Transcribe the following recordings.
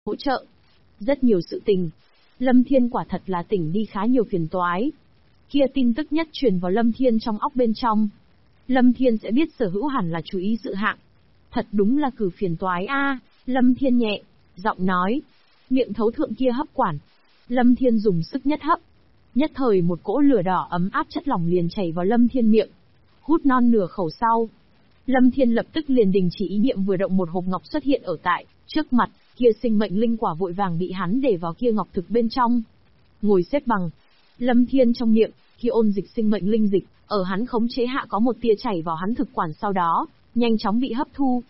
hỗ trợ. Rất nhiều sự tình. Lâm Thiên quả thật là tỉnh đi khá nhiều phiền toái. Kia tin tức nhất truyền vào Lâm Thiên trong óc bên trong. Lâm Thiên sẽ biết Sở Hữu hẳn là chú ý sự hạng. Thật đúng là cử phiền toái a. Lâm Thiên nhẹ giọng nói. Miệng thấu thượng kia hấp quản. Lâm Thiên dùng sức nhất hấp. Nhất thời một cỗ lửa đỏ ấm áp chất lỏng liền chảy vào Lâm Thiên miệng. Hút non nửa khẩu sau. Lâm Thiên lập tức liền đình chỉ ý niệm vừa động, một hộp ngọc xuất hiện ở tại trước mặt, kia sinh mệnh linh quả vội vàng bị hắn để vào kia ngọc thực bên trong. Ngồi xếp bằng. Lâm Thiên trong miệng, kia ôn dịch sinh mệnh linh dịch, ở hắn khống chế hạ có một tia chảy vào hắn thực quản, sau đó nhanh chóng bị hấp thu.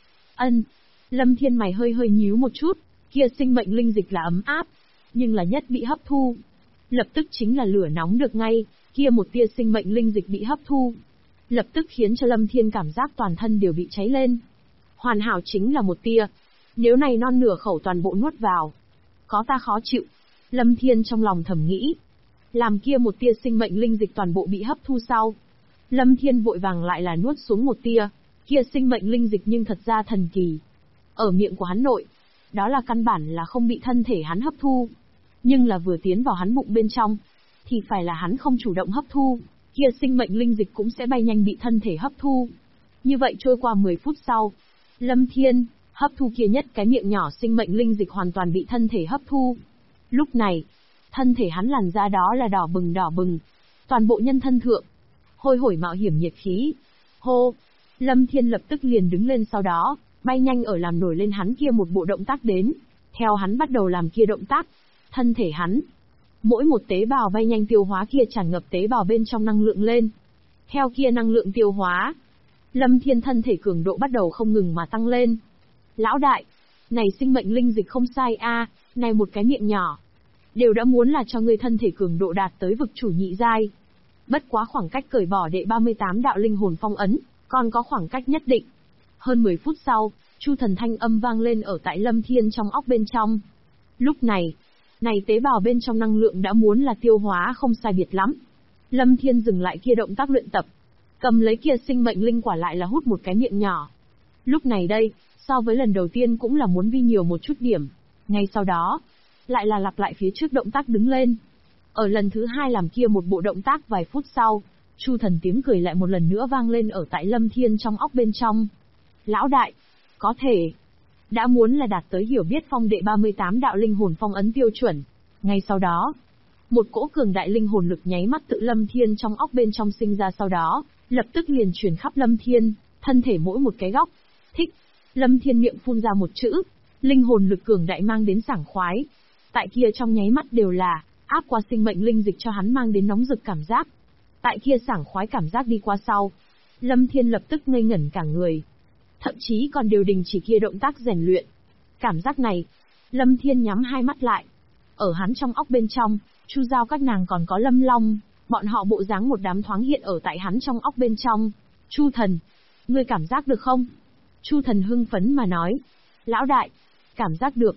Lâm Thiên mày hơi hơi nhíu một chút, kia sinh mệnh linh dịch là ấm áp, nhưng là nhất bị hấp thu. Lập tức chính là lửa nóng được ngay, kia một tia sinh mệnh linh dịch bị hấp thu. Lập tức khiến cho Lâm Thiên cảm giác toàn thân đều bị cháy lên. Hoàn hảo chính là một tia. Nếu này non nửa khẩu toàn bộ nuốt vào, có ta khó chịu. Lâm Thiên trong lòng thầm nghĩ. Làm kia một tia sinh mệnh linh dịch toàn bộ bị hấp thu sau. Lâm Thiên vội vàng lại là nuốt xuống một tia. Kia sinh mệnh linh dịch nhưng thật ra thần kỳ. Ở miệng của hắn nội, đó là căn bản là không bị thân thể hắn hấp thu. Nhưng là vừa tiến vào hắn bụng bên trong, thì phải là hắn không chủ động hấp thu, kia sinh mệnh linh dịch cũng sẽ bay nhanh bị thân thể hấp thu. Như vậy trôi qua 10 phút sau, Lâm Thiên hấp thu kia nhất cái miệng nhỏ sinh mệnh linh dịch hoàn toàn bị thân thể hấp thu. Lúc này, thân thể hắn làn da đó là đỏ bừng, toàn bộ nhân thân thượng, hôi hổi mạo hiểm nhiệt khí. Hô! Lâm Thiên lập tức liền đứng lên, sau đó bay nhanh ở làm nổi lên hắn kia một bộ động tác đến. Theo hắn bắt đầu làm kia động tác, thân thể hắn, mỗi một tế bào bay nhanh tiêu hóa kia tràn ngập tế bào bên trong năng lượng lên. Theo kia năng lượng tiêu hóa, Lâm Thiên thân thể cường độ bắt đầu không ngừng mà tăng lên. Lão đại, này sinh mệnh linh dịch không sai a, này một cái miệng nhỏ, đều đã muốn là cho ngươi thân thể cường độ đạt tới vực chủ nhị giai. Bất quá khoảng cách cởi bỏ đệ 38 đạo linh hồn phong ấn, còn có khoảng cách nhất định. Hơn 10 phút sau, Chu Thần thanh âm vang lên ở tại Lâm Thiên trong óc bên trong. Lúc này tế bào bên trong năng lượng đã muốn là tiêu hóa không sai biệt lắm. Lâm Thiên dừng lại kia động tác luyện tập, cầm lấy kia sinh mệnh linh quả lại là hút một cái miệng nhỏ. Lúc này đây, so với lần đầu tiên cũng là muốn vi nhiều một chút điểm. Ngay sau đó, lại là lặp lại phía trước động tác đứng lên. Ở lần thứ hai làm kia một bộ động tác vài phút sau, Chu Thần tiếng cười lại một lần nữa vang lên ở tại Lâm Thiên trong óc bên trong. Lão đại, có thể đã muốn là đạt tới hiểu biết phong đệ 38 đạo linh hồn phong ấn tiêu chuẩn. Ngay sau đó, một cỗ cường đại linh hồn lực nháy mắt tự Lâm Thiên trong óc bên trong sinh ra, sau đó lập tức liền truyền khắp Lâm Thiên, thân thể mỗi một cái góc. Thích. Lâm Thiên miệng phun ra một chữ, linh hồn lực cường đại mang đến sảng khoái. Tại kia trong nháy mắt đều là áp qua sinh mệnh linh dịch cho hắn mang đến nóng rực cảm giác. Tại kia sảng khoái cảm giác đi qua sau, Lâm Thiên lập tức ngây ngẩn cả người. Thậm chí còn đều đình chỉ kia động tác rèn luyện. Cảm giác này, Lâm Thiên nhắm hai mắt lại. Ở hắn trong óc bên trong, Chu Giao các nàng còn có Lâm Long, bọn họ bộ dáng một đám thoáng hiện ở tại hắn trong óc bên trong. Chu Thần, ngươi cảm giác được không? Chu Thần hưng phấn mà nói. Lão đại, cảm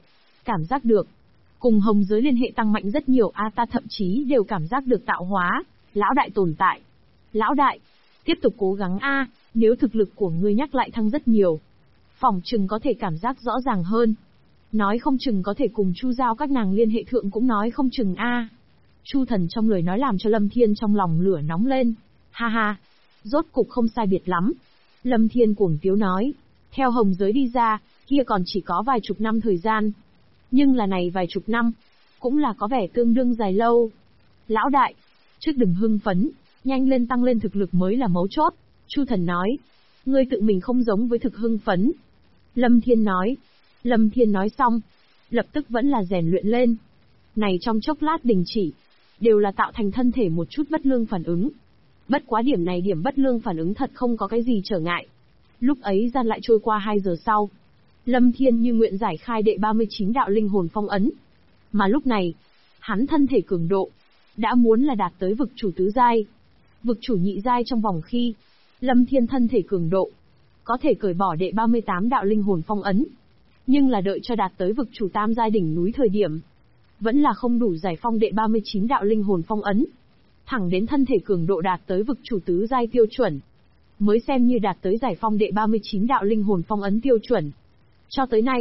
giác được. Cùng hồng giới liên hệ tăng mạnh rất nhiều, ta thậm chí đều cảm giác được tạo hóa, lão đại tồn tại. Lão đại, tiếp tục cố gắng nếu thực lực của ngươi nhắc lại thăng rất nhiều, phỏng chừng có thể cảm giác rõ ràng hơn. Nói không chừng có thể cùng Chu Giao các nàng liên hệ thượng cũng nói không chừng Chu Thần trong lời nói làm cho Lâm Thiên trong lòng lửa nóng lên. Ha ha, rốt cục không sai biệt lắm. Lâm Thiên cuồng tiếu nói, theo hồng giới đi ra, kia còn chỉ có vài chục năm thời gian. Nhưng là này vài chục năm, cũng là có vẻ tương đương dài lâu. Lão đại, trước đừng hưng phấn, nhanh lên tăng lên thực lực mới là mấu chốt. Chu Thần nói, ngươi tự mình không giống với thực hưng phấn. Lâm Thiên nói xong, lập tức vẫn là rèn luyện lên. Này trong chốc lát đình chỉ, đều là tạo thành thân thể một chút bất lương phản ứng. Bất quá điểm này điểm bất lương phản ứng thật không có cái gì trở ngại. Lúc ấy gian lại trôi qua 2 giờ sau, Lâm Thiên như nguyện giải khai đệ 39 đạo linh hồn phong ấn. Mà lúc này, hắn thân thể cường độ đã muốn là đạt tới vực chủ tứ giai. Vực chủ nhị giai trong vòng khi Lâm Thiên thân thể cường độ có thể cởi bỏ đệ 38 đạo linh hồn phong ấn, nhưng là đợi cho đạt tới vực chủ tam giai đỉnh núi thời điểm, vẫn là không đủ giải phong đệ 39 đạo linh hồn phong ấn. Thẳng đến thân thể cường độ đạt tới vực chủ tứ giai tiêu chuẩn, mới xem như đạt tới giải phong đệ 39 đạo linh hồn phong ấn tiêu chuẩn. Cho tới nay,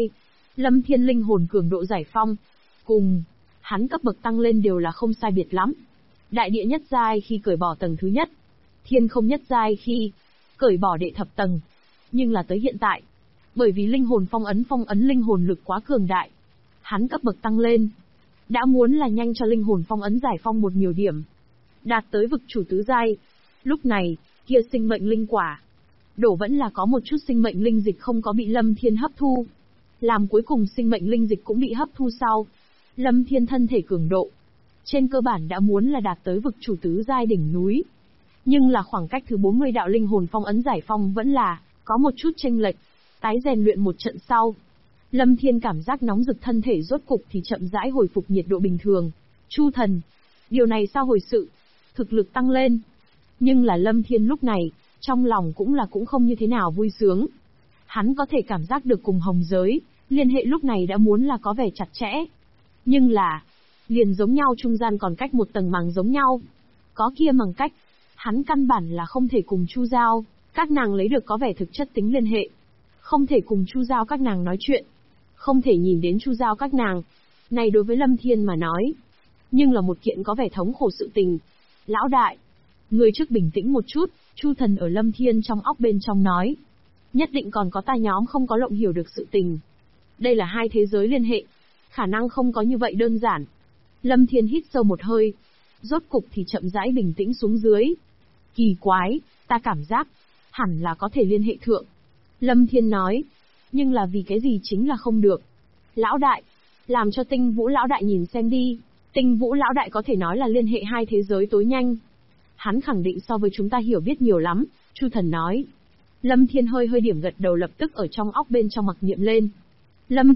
Lâm Thiên linh hồn cường độ giải phong, cùng hắn cấp bậc tăng lên đều là không sai biệt lắm. Đại địa nhất giai khi cởi bỏ tầng thứ nhất, thiên không nhất giai khi cởi bỏ đệ thập tầng. Nhưng là tới hiện tại, bởi vì linh hồn phong ấn linh hồn lực quá cường đại, hắn cấp bậc tăng lên, đã muốn là nhanh cho linh hồn phong ấn giải phong một nhiều điểm, đạt tới vực chủ tứ giai. Lúc này, kia sinh mệnh linh quả, đổ vẫn là có một chút sinh mệnh linh dịch không có bị Lâm Thiên hấp thu. Làm cuối cùng sinh mệnh linh dịch cũng bị hấp thu sau, Lâm Thiên thân thể cường độ, trên cơ bản đã muốn là đạt tới vực chủ tứ giai đỉnh núi. Nhưng là khoảng cách thứ 40 đạo linh hồn phong ấn giải phong vẫn là có một chút chênh lệch. Tái rèn luyện một trận sau, Lâm Thiên cảm giác nóng rực thân thể rốt cục thì chậm rãi hồi phục nhiệt độ bình thường. Chu thần, điều này sao hồi sự? Thực lực tăng lên. Nhưng là Lâm Thiên lúc này, trong lòng cũng không như thế nào vui sướng. Hắn có thể cảm giác được cùng hồng giới, liên hệ lúc này đã muốn là có vẻ chặt chẽ. Nhưng là, liền giống nhau trung gian còn cách một tầng màng giống nhau. Có kia màng cách, hắn căn bản là không thể cùng Chu Giao, các nàng lấy được có vẻ thực chất tính liên hệ. Không thể cùng Chu Giao các nàng nói chuyện. Không thể nhìn đến Chu Giao các nàng. Này đối với Lâm Thiên mà nói, nhưng là một kiện có vẻ thống khổ sự tình. Lão đại, người trước bình tĩnh một chút, Chu thần ở Lâm Thiên trong óc bên trong nói. Nhất định còn có ta nhóm không có lộng hiểu được sự tình. Đây là hai thế giới liên hệ, khả năng không có như vậy đơn giản. Lâm Thiên hít sâu một hơi, rốt cục thì chậm rãi bình tĩnh xuống dưới. Kỳ quái, ta cảm giác, hẳn là có thể liên hệ thượng. Lâm Thiên nói, nhưng là vì cái gì chính là không được. Lão đại, làm cho Tinh Vũ lão đại nhìn xem đi. Tinh Vũ lão đại có thể nói là liên hệ hai thế giới tối nhanh. Hắn khẳng định so với chúng ta hiểu biết nhiều lắm, Chu thần nói. Lâm Thiên hơi điểm gật đầu, lập tức ở trong óc bên trong mặc niệm lên. Lâm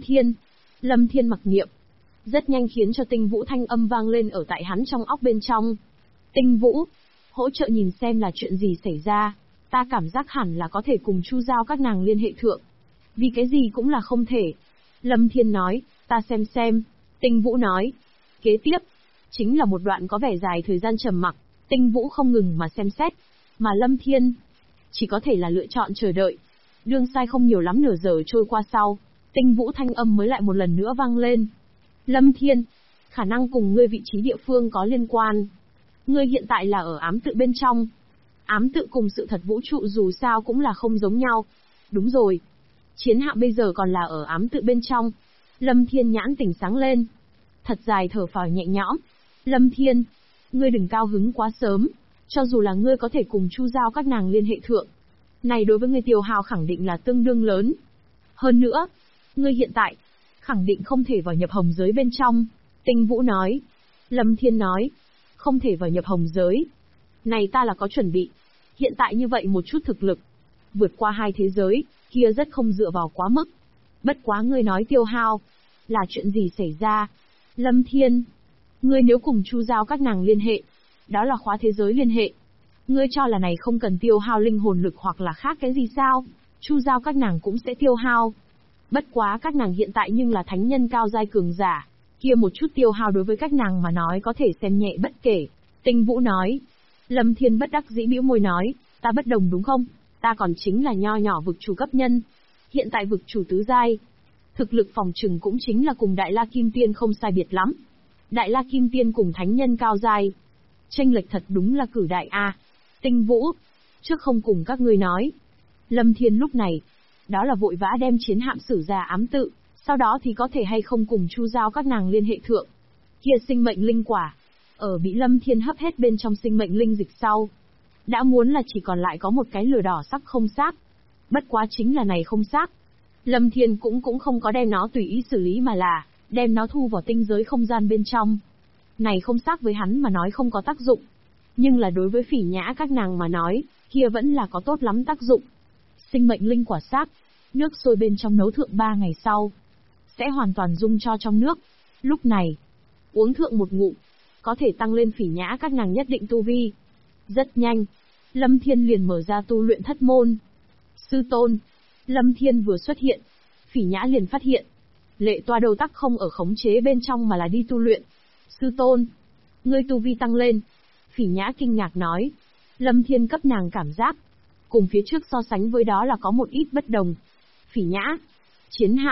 Thiên mặc niệm. Rất nhanh khiến cho Tinh Vũ thanh âm vang lên ở tại hắn trong óc bên trong. Tinh Vũ, hỗ trợ nhìn xem là chuyện gì xảy ra. Ta cảm giác hẳn là có thể cùng Chu Giao các nàng liên hệ thượng. Vì cái gì cũng là không thể. Lâm Thiên nói, ta xem. Tinh Vũ nói. Kế tiếp, chính là một đoạn có vẻ dài thời gian trầm mặc. Tinh Vũ không ngừng mà xem xét. Mà Lâm Thiên chỉ có thể là lựa chọn chờ đợi. Đương sai không nhiều lắm, nửa giờ trôi qua sau, Tinh Vũ thanh âm mới lại một lần nữa vang lên. Lâm Thiên, khả năng cùng ngươi vị trí địa phương có liên quan. Ngươi hiện tại là ở ám tự bên trong. Ám tự cùng sự thật vũ trụ dù sao cũng là không giống nhau. Đúng rồi. Chiến hạm bây giờ còn là ở ám tự bên trong. Lâm Thiên nhãn tỉnh sáng lên. Thật dài thở phào nhẹ nhõm. Lâm Thiên, ngươi đừng cao hứng quá sớm. Cho dù là ngươi có thể cùng Chu Giao các nàng liên hệ thượng, này đối với ngươi tiêu hao khẳng định là tương đương lớn. Hơn nữa, ngươi hiện tại khẳng định không thể vào nhập hồng giới bên trong. Tinh Vũ nói. Lâm Thiên nói. Không thể vào nhập hồng giới. Này ta là có chuẩn bị. Hiện tại như vậy một chút thực lực, vượt qua hai thế giới, kia rất không dựa vào quá mức. Bất quá ngươi nói tiêu hao, là chuyện gì xảy ra? Lâm Thiên, ngươi nếu cùng Chu Giao các nàng liên hệ, đó là khóa thế giới liên hệ. Ngươi cho là này không cần tiêu hao linh hồn lực hoặc là khác cái gì sao? Chu Giao các nàng cũng sẽ tiêu hao. Bất quá các nàng hiện tại nhưng là thánh nhân cao giai cường giả, kia một chút tiêu hao đối với các nàng mà nói có thể xem nhẹ bất kể. Tinh Vũ nói. Lâm Thiên bất đắc dĩ bĩu môi nói, ta bất đồng đúng không? Ta còn chính là nho nhỏ vực chủ cấp nhân. Hiện tại vực chủ tứ giai, thực lực phòng trừng cũng chính là cùng Đại La Kim Tiên không sai biệt lắm. Đại La Kim Tiên cùng thánh nhân cao giai, chênh lệch thật đúng là cử đại a. Tinh Vũ, trước không cùng các ngươi nói. Lâm Thiên lúc này, đó là vội vã đem chiến hạm xử ra ám tự, sau đó thì có thể hay không cùng Chu Giao các nàng liên hệ thượng. Kia sinh mệnh linh quả, ở bị Lâm Thiên hấp hết bên trong sinh mệnh linh dịch sau, đã muốn là chỉ còn lại có một cái lửa đỏ sắc không xác. Bất quá chính là này không xác. Lâm Thiên cũng không có đem nó tùy ý xử lý mà là đem nó thu vào tinh giới không gian bên trong. Này không xác với hắn mà nói không có tác dụng, nhưng là đối với Phỉ Nhã các nàng mà nói, kia vẫn là có tốt lắm tác dụng. Sinh mệnh linh quả xác, nước sôi bên trong nấu thượng 3 ngày sau, sẽ hoàn toàn dung cho trong nước. Lúc này, uống thượng một ngụm, có thể tăng lên Phỉ Nhã các nàng nhất định tu vi. Rất nhanh, Lâm Thiên liền mở ra tu luyện thất môn. Sư tôn, Lâm Thiên vừa xuất hiện, Phỉ Nhã liền phát hiện, Lệ Toa đầu tắc không ở khống chế bên trong mà là đi tu luyện. Sư tôn, ngươi tu vi tăng lên. Phỉ Nhã kinh ngạc nói. Lâm Thiên cấp nàng cảm giác, cùng phía trước so sánh với đó là có một ít bất đồng. Phỉ Nhã, chiến hạm,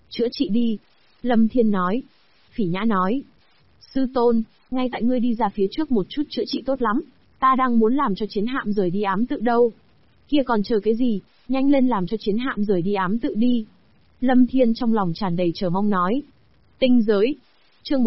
Chữa trị đi. Lâm Thiên nói. Phỉ Nhã nói. Sư tôn, ngay tại ngươi đi ra phía trước một chút chữa trị tốt lắm. Ta đang muốn làm cho chiến hạm rời đi ám tự đâu. Kia còn chờ cái gì, nhanh lên làm cho chiến hạm rời đi ám tự đi. Lâm Thiên trong lòng tràn đầy chờ mong nói. Tinh giới. Chương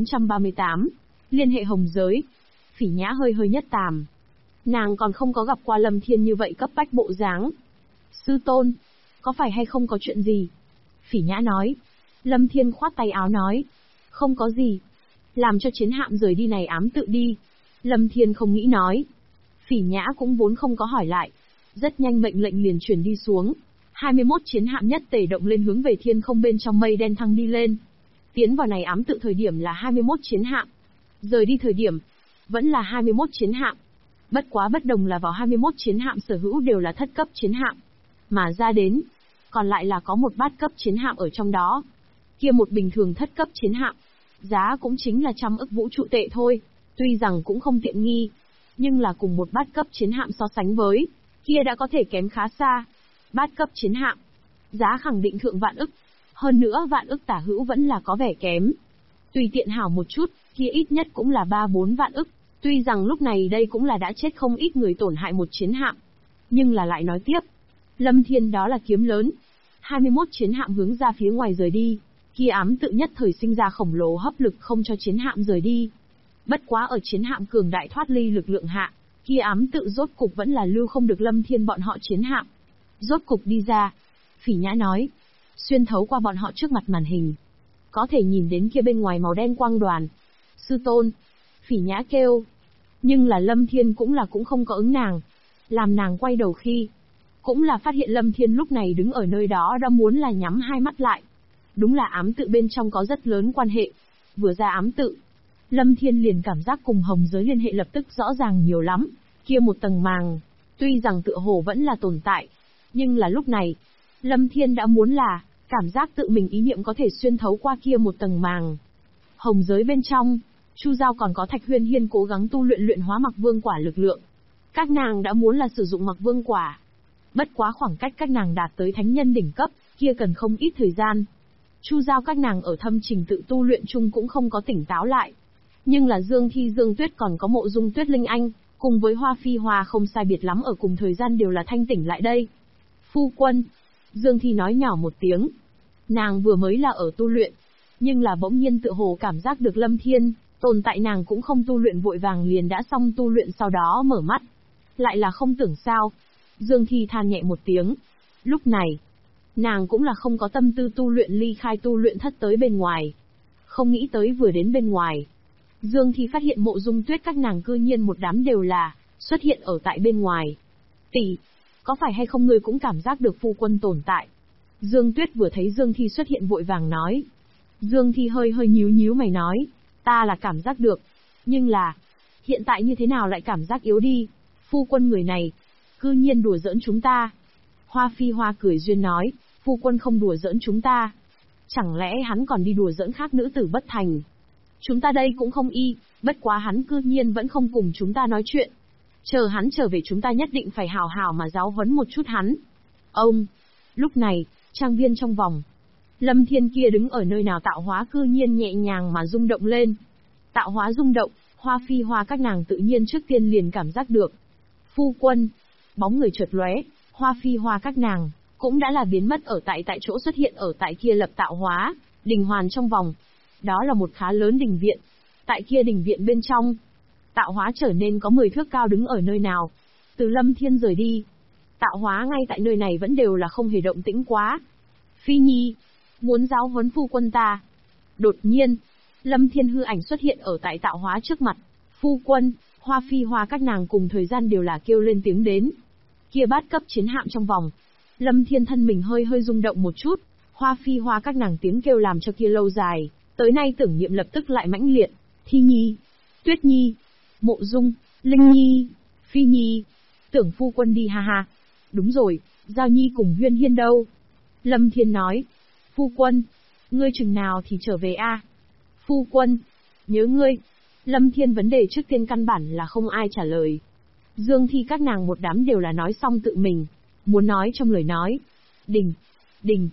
1438. Liên hệ hồng giới. Phỉ Nhã hơi hơi nhất tàm. Nàng còn không có gặp qua Lâm Thiên như vậy cấp bách bộ dáng. Sư tôn, có phải hay không có chuyện gì? Phỉ Nhã nói. Lâm Thiên khoát tay áo nói. Không có gì. Làm cho chiến hạm rời đi này ám tự đi. Lâm Thiên không nghĩ nói. Phỉ Nhã cũng vốn không có hỏi lại. Rất nhanh mệnh lệnh liền truyền đi xuống. 21 chiến hạm nhất tề động lên hướng về thiên không bên trong mây đen thăng đi lên. Tiến vào này ám tự thời điểm là 21 chiến hạm. Rời đi thời điểm, vẫn là 21 chiến hạm. Bất quá bất đồng là vào 21 chiến hạm sở hữu đều là thất cấp chiến hạm. Mà ra đến, còn lại là có một bát cấp chiến hạm ở trong đó. Kia một bình thường thất cấp chiến hạm, giá cũng chính là 100 ức vũ trụ tệ thôi. Tuy rằng cũng không tiện nghi, nhưng là cùng một bát cấp chiến hạm so sánh với, kia đã có thể kém khá xa. Bát cấp chiến hạm, giá khẳng định thượng vạn ức. Hơn nữa vạn ức tả hữu vẫn là có vẻ kém. Tùy tiện hảo một chút, kia ít nhất cũng là 3-4 vạn ức. Tuy rằng lúc này đây cũng là đã chết không ít người tổn hại một chiến hạm. Nhưng là lại nói tiếp. Lâm Thiên đó là kiếm lớn. 21 chiến hạm hướng ra phía ngoài rời đi. Kia ám tự nhất thời sinh ra khổng lồ hấp lực không cho chiến hạm rời đi. Bất quá ở chiến hạm cường đại thoát ly lực lượng hạ, kia ám tự rốt cục vẫn là lưu không được Lâm Thiên bọn họ chiến hạm. Rốt cục đi ra. Phỉ Nhã nói. Xuyên thấu qua bọn họ trước mặt màn hình. Có thể nhìn đến kia bên ngoài màu đen quang đoàn. Sư tôn. Phỉ Nhã kêu. Nhưng là Lâm Thiên cũng không có ứng nàng. Làm nàng quay đầu khi. Cũng là phát hiện Lâm Thiên lúc này đứng ở nơi đó đã muốn là nhắm hai mắt lại. Đúng là ám tự bên trong có rất lớn quan hệ. Vừa ra ám tự, Lâm Thiên liền cảm giác cùng hồng giới liên hệ lập tức rõ ràng nhiều lắm. Kia một tầng màng, tuy rằng tựa hồ vẫn là tồn tại, nhưng là lúc này, Lâm Thiên đã muốn là, cảm giác tự mình ý niệm có thể xuyên thấu qua kia một tầng màng. Hồng giới bên trong, Chu Giao còn có Thạch Huyên Hiên cố gắng tu luyện hóa mặc vương quả lực lượng. Các nàng đã muốn là sử dụng mặc vương quả. Bất quá khoảng cách các nàng đạt tới thánh nhân đỉnh cấp, kia cần không ít thời gian. Chu Giao các nàng ở thâm trình tự tu luyện chung cũng không có tỉnh táo lại. Nhưng là Dương Thi Dương Tuyết còn có Mộ Dung Tuyết Linh Anh, cùng với Hoa Phi Hoa không sai biệt lắm ở cùng thời gian đều là thanh tỉnh lại đây. Phu quân. Dương Thi nói nhỏ một tiếng. Nàng vừa mới là ở tu luyện, nhưng là bỗng nhiên tựa hồ cảm giác được Lâm Thiên, tồn tại nàng cũng không tu luyện vội vàng liền đã xong tu luyện sau đó mở mắt. Lại là không tưởng sao. Dương Thi than nhẹ một tiếng. Lúc này, nàng cũng là không có tâm tư tu luyện ly khai tu luyện thất tới bên ngoài. Không nghĩ tới vừa đến bên ngoài. Dương Thi phát hiện Mộ Dung Tuyết các nàng cư nhiên một đám đều là xuất hiện ở tại bên ngoài. Tỷ, có phải hay không ngươi cũng cảm giác được phu quân tồn tại? Dương Tuyết vừa thấy Dương Thi xuất hiện vội vàng nói. Dương Thi hơi hơi nhíu mày nói, ta là cảm giác được, nhưng là, hiện tại như thế nào lại cảm giác yếu đi? Phu quân người này, cư nhiên đùa giỡn chúng ta. Hoa Phi Hoa cười duyên nói, phu quân không đùa giỡn chúng ta. Chẳng lẽ hắn còn đi đùa giỡn khác nữ tử bất thành? Chúng ta đây cũng không y, bất quá hắn cư nhiên vẫn không cùng chúng ta nói chuyện. Chờ hắn trở về chúng ta nhất định phải hào hào mà giáo huấn một chút hắn. Ông! Lúc này, trang viên trong vòng. Lâm Thiên kia đứng ở nơi nào tạo hóa cư nhiên nhẹ nhàng mà rung động lên. Tạo hóa rung động, Hoa Phi Hoa các nàng tự nhiên trước tiên liền cảm giác được. Phu quân! Bóng người chợt lóe, Hoa Phi Hoa các nàng cũng đã là biến mất ở tại chỗ xuất hiện ở tại kia lập tạo hóa, đình hoàn trong vòng. Đó là một khá lớn đình viện. Tại kia đình viện bên trong, tạo hóa trở nên có 10 thước cao đứng ở nơi nào. Từ Lâm Thiên rời đi, tạo hóa ngay tại nơi này vẫn đều là không hề động tĩnh quá. Phi Nhi, muốn giáo huấn phu quân ta. Đột nhiên, Lâm Thiên hư ảnh xuất hiện ở tại tạo hóa trước mặt. Phu quân, Hoa Phi Hoa các nàng cùng thời gian đều là kêu lên tiếng đến. Kia bát cấp chiến hạm trong vòng, Lâm Thiên thân mình hơi hơi rung động một chút. Hoa Phi Hoa các nàng tiếng kêu làm cho kia lâu dài, tới nay tưởng niệm lập tức lại mãnh liệt. Thi Nhi, Tuyết Nhi, Mộ Dung, Linh Nhi, Phi Nhi, tưởng phu quân đi ha ha. Đúng rồi, Giao Nhi cùng Huyên Hiên đâu? Lâm Thiên nói, phu quân, ngươi chừng nào thì trở về a? Phu quân, nhớ ngươi. Lâm Thiên vấn đề trước tiên căn bản là không ai trả lời. Dương Thi các nàng một đám đều là nói xong tự mình, muốn nói trong lời nói. Đình,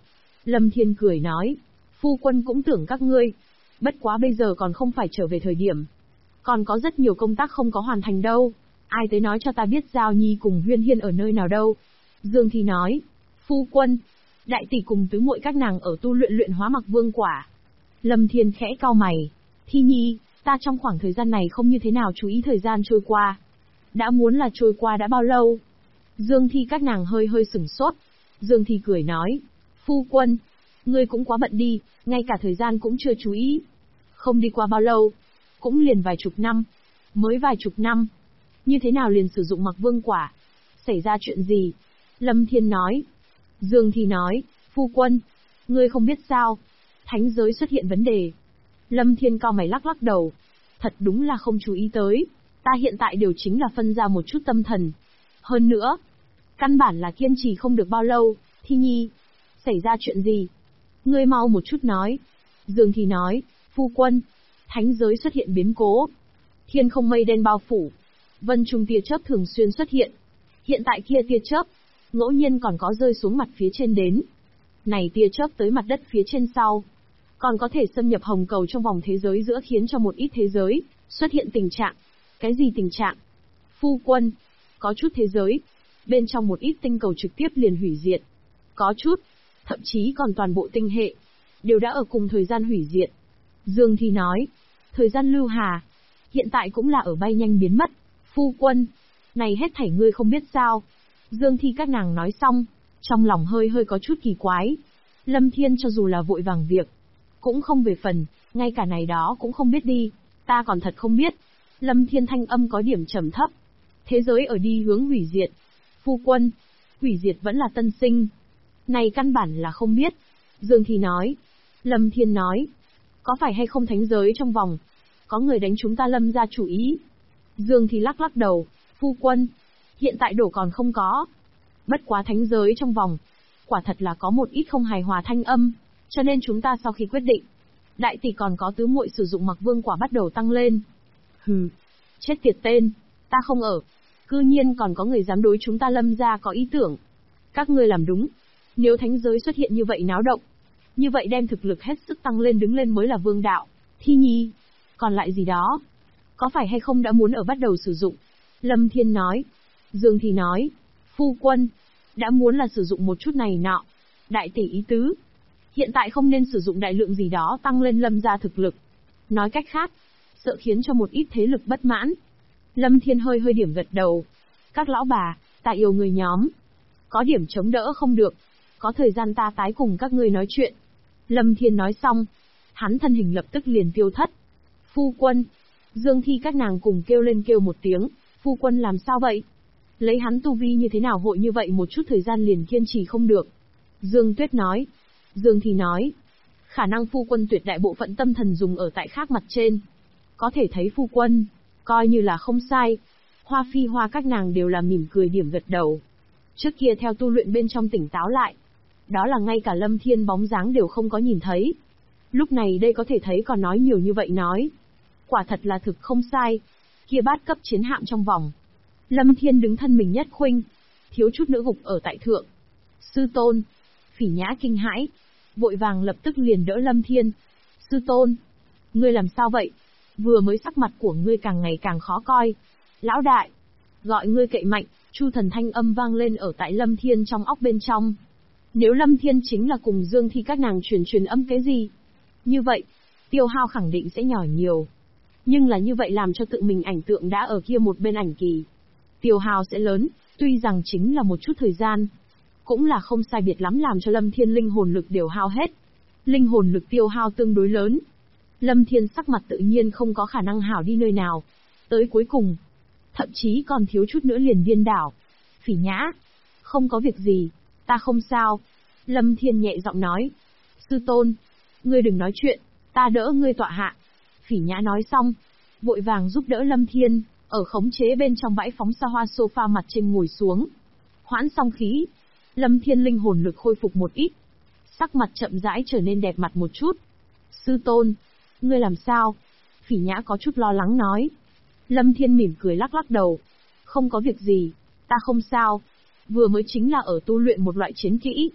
Lâm Thiên cười nói, phu quân cũng tưởng các ngươi. Bất quá bây giờ còn không phải trở về thời điểm. Còn có rất nhiều công tác không có hoàn thành đâu. Ai tới nói cho ta biết Giao Nhi cùng Huyên Hiên ở nơi nào đâu. Dương Thi nói, phu quân, đại tỷ cùng tứ muội các nàng ở tu luyện hóa mặc vương quả. Lâm Thiên khẽ cau mày, Thi Nhi, ta trong khoảng thời gian này không như thế nào chú ý thời gian trôi qua. Đã muốn là trôi qua đã bao lâu? Dương Thi các nàng hơi hơi sửng sốt. Dương Thi cười nói, phu quân, ngươi cũng quá bận đi, ngay cả thời gian cũng chưa chú ý. Không đi qua bao lâu, cũng liền vài chục năm. Mới vài chục năm. Như thế nào liền sử dụng mặc vương quả? Xảy ra chuyện gì? Lâm Thiên nói. Dương Thi nói, phu quân, ngươi không biết sao? Thánh giới xuất hiện vấn đề. Lâm Thiên cau mày lắc lắc đầu. Thật đúng là không chú ý tới. Ta hiện tại đều chính là phân ra một chút tâm thần. Hơn nữa, căn bản là kiên trì không được bao lâu. Thi Nhi, xảy ra chuyện gì? Ngươi mau một chút nói. Dương Thi nói, phu quân, thánh giới xuất hiện biến cố. Thiên không mây đen bao phủ. Vân trung tia chớp thường xuyên xuất hiện. Hiện tại kia tia chớp, ngẫu nhiên còn có rơi xuống mặt phía trên đến. Này tia chớp tới mặt đất phía trên sau. Còn có thể xâm nhập hồng cầu trong vòng thế giới giữa khiến cho một ít thế giới xuất hiện tình trạng. Cái gì tình trạng? Phu quân, có chút thế giới, bên trong một ít tinh cầu trực tiếp liền hủy diệt. Có chút, thậm chí còn toàn bộ tinh hệ, đều đã ở cùng thời gian hủy diệt. Dương Thi nói, thời gian lưu hà, hiện tại cũng là ở bay nhanh biến mất. Phu quân, này hết thảy ngươi không biết sao? Dương Thi các nàng nói xong, trong lòng hơi hơi có chút kỳ quái. Lâm Thiên cho dù là vội vàng việc, cũng không về phần, ngay cả này đó cũng không biết đi. Ta còn thật không biết. Lâm Thiên thanh âm có điểm trầm thấp. Thế giới ở đi hướng hủy diệt. Phu quân, hủy diệt vẫn là tân sinh. Này căn bản là không biết. Dương Thi nói. Lâm Thiên nói. Có phải hay không thánh giới trong vòng? Có người đánh chúng ta Lâm ra chủ ý. Dương Thi lắc lắc đầu. Phu quân, hiện tại đổ còn không có. Bất quá thánh giới trong vòng, quả thật là có một ít không hài hòa thanh âm. Cho nên chúng ta sau khi quyết định, đại tỷ còn có tứ muội sử dụng mặc vương quả bắt đầu tăng lên. Hừ, chết tiệt tên, ta không ở. Cư nhiên còn có người dám đối chúng ta Lâm ra có ý tưởng. Các ngươi làm đúng. Nếu thánh giới xuất hiện như vậy náo động, như vậy đem thực lực hết sức tăng lên đứng lên mới là vương đạo. Thi Nhi, còn lại gì đó? Có phải hay không đã muốn ở bắt đầu sử dụng? Lâm Thiên nói. Dương Thi nói. Phu quân, đã muốn là sử dụng một chút này nọ. Đại tỷ ý tứ. Hiện tại không nên sử dụng đại lượng gì đó tăng lên Lâm gia thực lực. Nói cách khác, sợ khiến cho một ít thế lực bất mãn. Lâm Thiên hơi hơi điểm gật đầu. Các lão bà, ta yêu người nhóm. Có điểm chống đỡ không được. Có thời gian ta tái cùng các ngươi nói chuyện. Lâm Thiên nói xong, hắn thân hình lập tức liền tiêu thất. Phu quân, Dương Thi các nàng cùng kêu lên kêu một tiếng. Phu quân làm sao vậy? Lấy hắn tu vi như thế nào hội như vậy một chút thời gian liền kiên trì không được. Dương Tuyết nói. Dương Thi nói. Khả năng phu quân tuyệt đại bộ phận tâm thần dùng ở tại khác mặt trên. Có thể thấy phu quân, coi như là không sai. Hoa Phi Hoa các nàng đều là mỉm cười điểm gật đầu. Trước kia theo tu luyện bên trong tỉnh táo lại. Đó là ngay cả Lâm Thiên bóng dáng đều không có nhìn thấy. Lúc này đây có thể thấy còn nói nhiều như vậy nói. Quả thật là thực không sai. Kia bát cấp chiến hạm trong vòng. Lâm Thiên đứng thân mình nhất khuynh. Thiếu chút nữa gục ở tại thượng. Sư tôn. Phỉ Nhã kinh hãi. Vội vàng lập tức liền đỡ Lâm Thiên. Sư tôn. Ngươi làm sao vậy? Vừa mới sắc mặt của ngươi càng ngày càng khó coi. Lão đại. Gọi ngươi cậy mạnh. Chu thần thanh âm vang lên ở tại Lâm Thiên trong óc bên trong. Nếu Lâm Thiên chính là cùng Dương Thi các nàng truyền âm cái gì? Như vậy, tiêu hao khẳng định sẽ nhỏ nhiều. Nhưng là như vậy làm cho tự mình ảnh tượng đã ở kia một bên ảnh kỳ. Tiêu hao sẽ lớn, tuy rằng chính là một chút thời gian. Cũng là không sai biệt lắm làm cho Lâm Thiên linh hồn lực đều hao hết. Linh hồn lực tiêu hao tương đối lớn. Lâm Thiên sắc mặt tự nhiên không có khả năng hảo đi nơi nào. Tới cuối cùng, thậm chí còn thiếu chút nữa liền điên đảo. Phỉ Nhã, không có việc gì, ta không sao. Lâm Thiên nhẹ giọng nói. Sư tôn, ngươi đừng nói chuyện, ta đỡ ngươi tọa hạ. Phỉ Nhã nói xong, vội vàng giúp đỡ Lâm Thiên, ở khống chế bên trong bãi phóng xa hoa sofa mặt trên ngồi xuống. Hoãn xong khí, Lâm Thiên linh hồn lực khôi phục một ít. Sắc mặt chậm rãi trở nên đẹp mặt một chút. Sư tôn, ngươi làm sao? Phỉ Nhã có chút lo lắng nói. Lâm Thiên mỉm cười lắc lắc đầu. Không có việc gì, ta không sao. Vừa mới chính là ở tu luyện một loại chiến kỹ.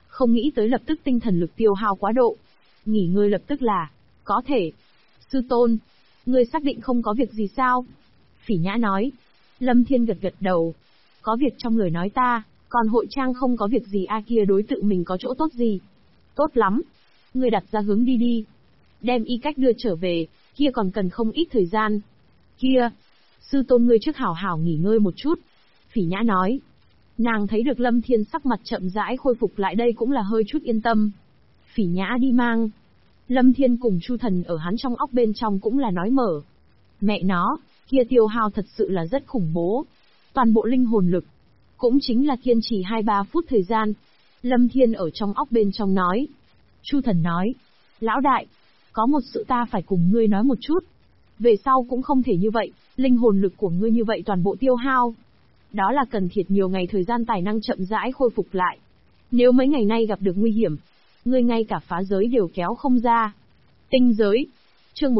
Không nghĩ tới lập tức tinh thần lực tiêu hao quá độ. Nghỉ ngơi lập tức là, có thể. Sư tôn, ngươi xác định không có việc gì sao? Phỉ Nhã nói. Lâm Thiên gật gật đầu. Có việc trong lời nói ta, còn hội trang không có việc gì kia đối tự mình có chỗ tốt gì. Tốt lắm. Ngươi đặt ra hướng đi đi. Đem y cách đưa trở về, kia còn cần không ít thời gian. Kia, sư tôn ngươi trước hảo hảo nghỉ ngơi một chút. Phỉ Nhã nói. Nàng thấy được Lâm Thiên sắc mặt chậm rãi khôi phục lại đây cũng là hơi chút yên tâm. Phỉ Nhã đi mang. Lâm Thiên cùng Chu Thần ở hắn trong óc bên trong cũng là nói mở. Mẹ nó, kia tiêu hao thật sự là rất khủng bố. Toàn bộ linh hồn lực. Cũng chính là kiên trì 2-3 phút thời gian. Lâm Thiên ở trong óc bên trong nói. Chu Thần nói. Lão đại, có một sự ta phải cùng ngươi nói một chút. Về sau cũng không thể như vậy, linh hồn lực của ngươi như vậy toàn bộ tiêu hao. Đó là cần thiệt nhiều ngày thời gian tài năng chậm rãi khôi phục lại. Nếu mấy ngày nay gặp được nguy hiểm, ngươi ngay cả phá giới đều kéo không ra. Tinh giới. Chương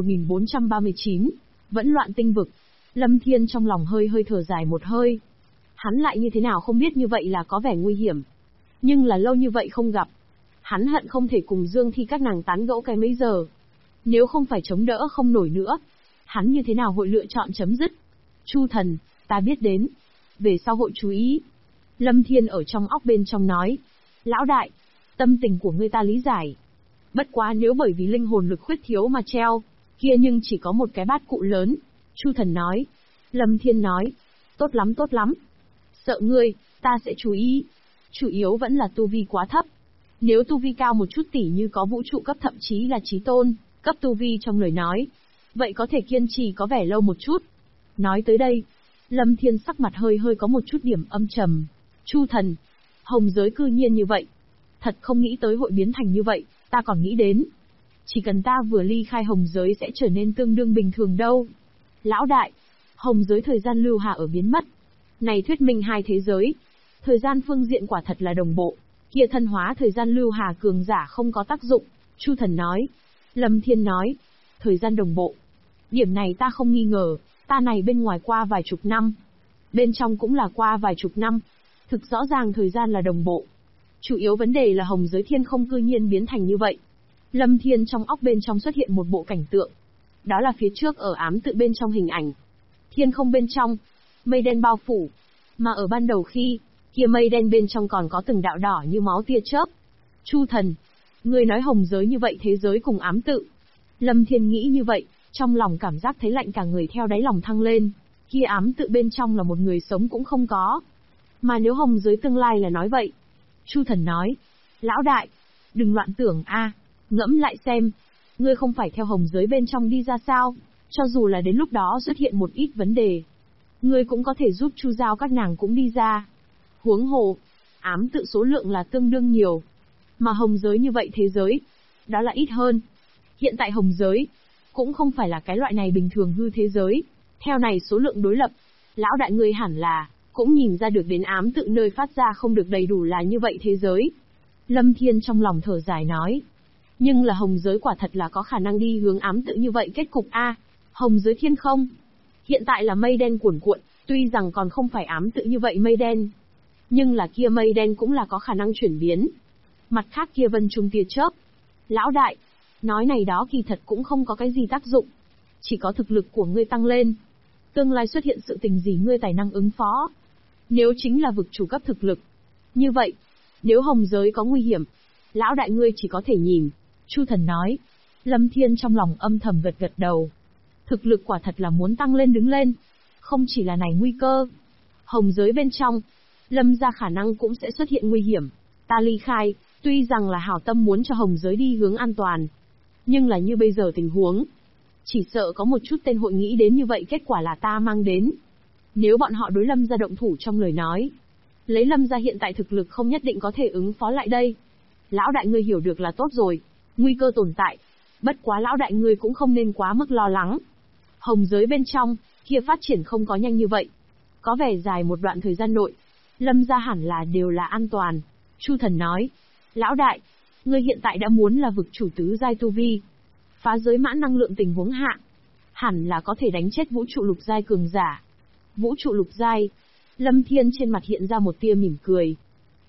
1439. Vẫn loạn tinh vực. Lâm Thiên trong lòng hơi hơi thở dài một hơi. Hắn lại như thế nào không biết như vậy là có vẻ nguy hiểm. Nhưng là lâu như vậy không gặp. Hắn hận không thể cùng Dương Thi các nàng tán gẫu cái mấy giờ. Nếu không phải chống đỡ không nổi nữa, hắn như thế nào hội lựa chọn chấm dứt. Chu Thần, ta biết đến. Về sau hội chú ý. Lâm Thiên ở trong óc bên trong nói. Lão đại, tâm tình của ngươi ta lý giải. Bất quá nếu bởi vì linh hồn lực khuyết thiếu mà treo, kia nhưng chỉ có một cái bát cụ lớn. Chu Thần nói. Lâm Thiên nói. Tốt lắm tốt lắm. Sợ ngươi, ta sẽ chú ý. Chủ yếu vẫn là tu vi quá thấp. Nếu tu vi cao một chút tỉ như có vũ trụ cấp thậm chí là chí tôn, cấp tu vi trong lời nói. Vậy có thể kiên trì có vẻ lâu một chút. Nói tới đây, Lâm Thiên sắc mặt hơi hơi có một chút điểm âm trầm. Chu Thần, hồng giới cư nhiên như vậy. Thật không nghĩ tới hội biến thành như vậy, ta còn nghĩ đến. Chỉ cần ta vừa ly khai hồng giới sẽ trở nên tương đương bình thường đâu. Lão đại, hồng giới thời gian lưu hà ở biến mất. Này thuyết minh hai thế giới. Thời gian phương diện quả thật là đồng bộ. Kia thân hóa thời gian lưu hà cường giả không có tác dụng. Chu Thần nói. Lâm Thiên nói. Thời gian đồng bộ. Điểm này ta không nghi ngờ. Ta này bên ngoài qua vài chục năm. Bên trong cũng là qua vài chục năm. Thực rõ ràng thời gian là đồng bộ. Chủ yếu vấn đề là hồng giới thiên không cư nhiên biến thành như vậy. Lâm Thiên trong óc bên trong xuất hiện một bộ cảnh tượng. Đó là phía trước ở ám tự bên trong hình ảnh. Thiên không bên trong, mây đen bao phủ. Mà ở ban đầu khi, kia mây đen bên trong còn có từng đạo đỏ như máu tia chớp. Chu Thần, ngươi nói hồng giới như vậy thế giới cùng ám tự. Lâm Thiên nghĩ như vậy, trong lòng cảm giác thấy lạnh cả người theo đáy lòng thăng lên. Kia ám tự bên trong là một người sống cũng không có. Mà nếu hồng giới tương lai là nói vậy. Chu Thần nói, lão đại, đừng loạn tưởng ngẫm lại xem. Ngươi không phải theo hồng giới bên trong đi ra sao? Cho dù là đến lúc đó xuất hiện một ít vấn đề, ngươi cũng có thể giúp Chu Giao các nàng cũng đi ra. Huống hồ, ám tự số lượng là tương đương nhiều. Mà hồng giới như vậy thế giới, đó là ít hơn. Hiện tại hồng giới, cũng không phải là cái loại này bình thường hư thế giới. Theo này số lượng đối lập, lão đại ngươi hẳn là, cũng nhìn ra được đến ám tự nơi phát ra không được đầy đủ là như vậy thế giới. Lâm Thiên trong lòng thở dài nói. Nhưng là hồng giới quả thật là có khả năng đi hướng ám tự như vậy kết cục hồng giới thiên không. Hiện tại là mây đen cuồn cuộn, tuy rằng còn không phải ám tự như vậy mây đen. Nhưng là kia mây đen cũng là có khả năng chuyển biến. Mặt khác kia vân trung tia chớp. Lão đại, nói này đó kỳ thật cũng không có cái gì tác dụng. Chỉ có thực lực của ngươi tăng lên. Tương lai xuất hiện sự tình gì ngươi tài năng ứng phó. Nếu chính là vực chủ cấp thực lực. Như vậy, nếu hồng giới có nguy hiểm, lão đại ngươi chỉ có thể nhìn. Chu Thần nói. Lâm Thiên trong lòng âm thầm gật gật đầu. Thực lực quả thật là muốn tăng lên đứng lên. Không chỉ là này nguy cơ. Hồng giới bên trong, Lâm ra khả năng cũng sẽ xuất hiện nguy hiểm. Ta ly khai, tuy rằng là hảo tâm muốn cho hồng giới đi hướng an toàn. Nhưng là như bây giờ tình huống. Chỉ sợ có một chút tên hội nghĩ đến như vậy kết quả là ta mang đến. Nếu bọn họ đối Lâm ra động thủ trong lời nói. Lấy Lâm ra hiện tại thực lực không nhất định có thể ứng phó lại đây. Lão đại ngươi hiểu được là tốt rồi. Nguy cơ tồn tại. Bất quá lão đại ngươi cũng không nên quá mức lo lắng. Hồng giới bên trong, kia phát triển không có nhanh như vậy. Có vẻ dài một đoạn thời gian nội. Lâm ra hẳn là đều là an toàn. Chu Thần nói. Lão đại, ngươi hiện tại đã muốn là vực chủ tứ giai tu vi. Phá giới mãn năng lượng tình huống hạ. Hẳn là có thể đánh chết vũ trụ lục giai cường giả. Vũ trụ lục giai. Lâm Thiên trên mặt hiện ra một tia mỉm cười.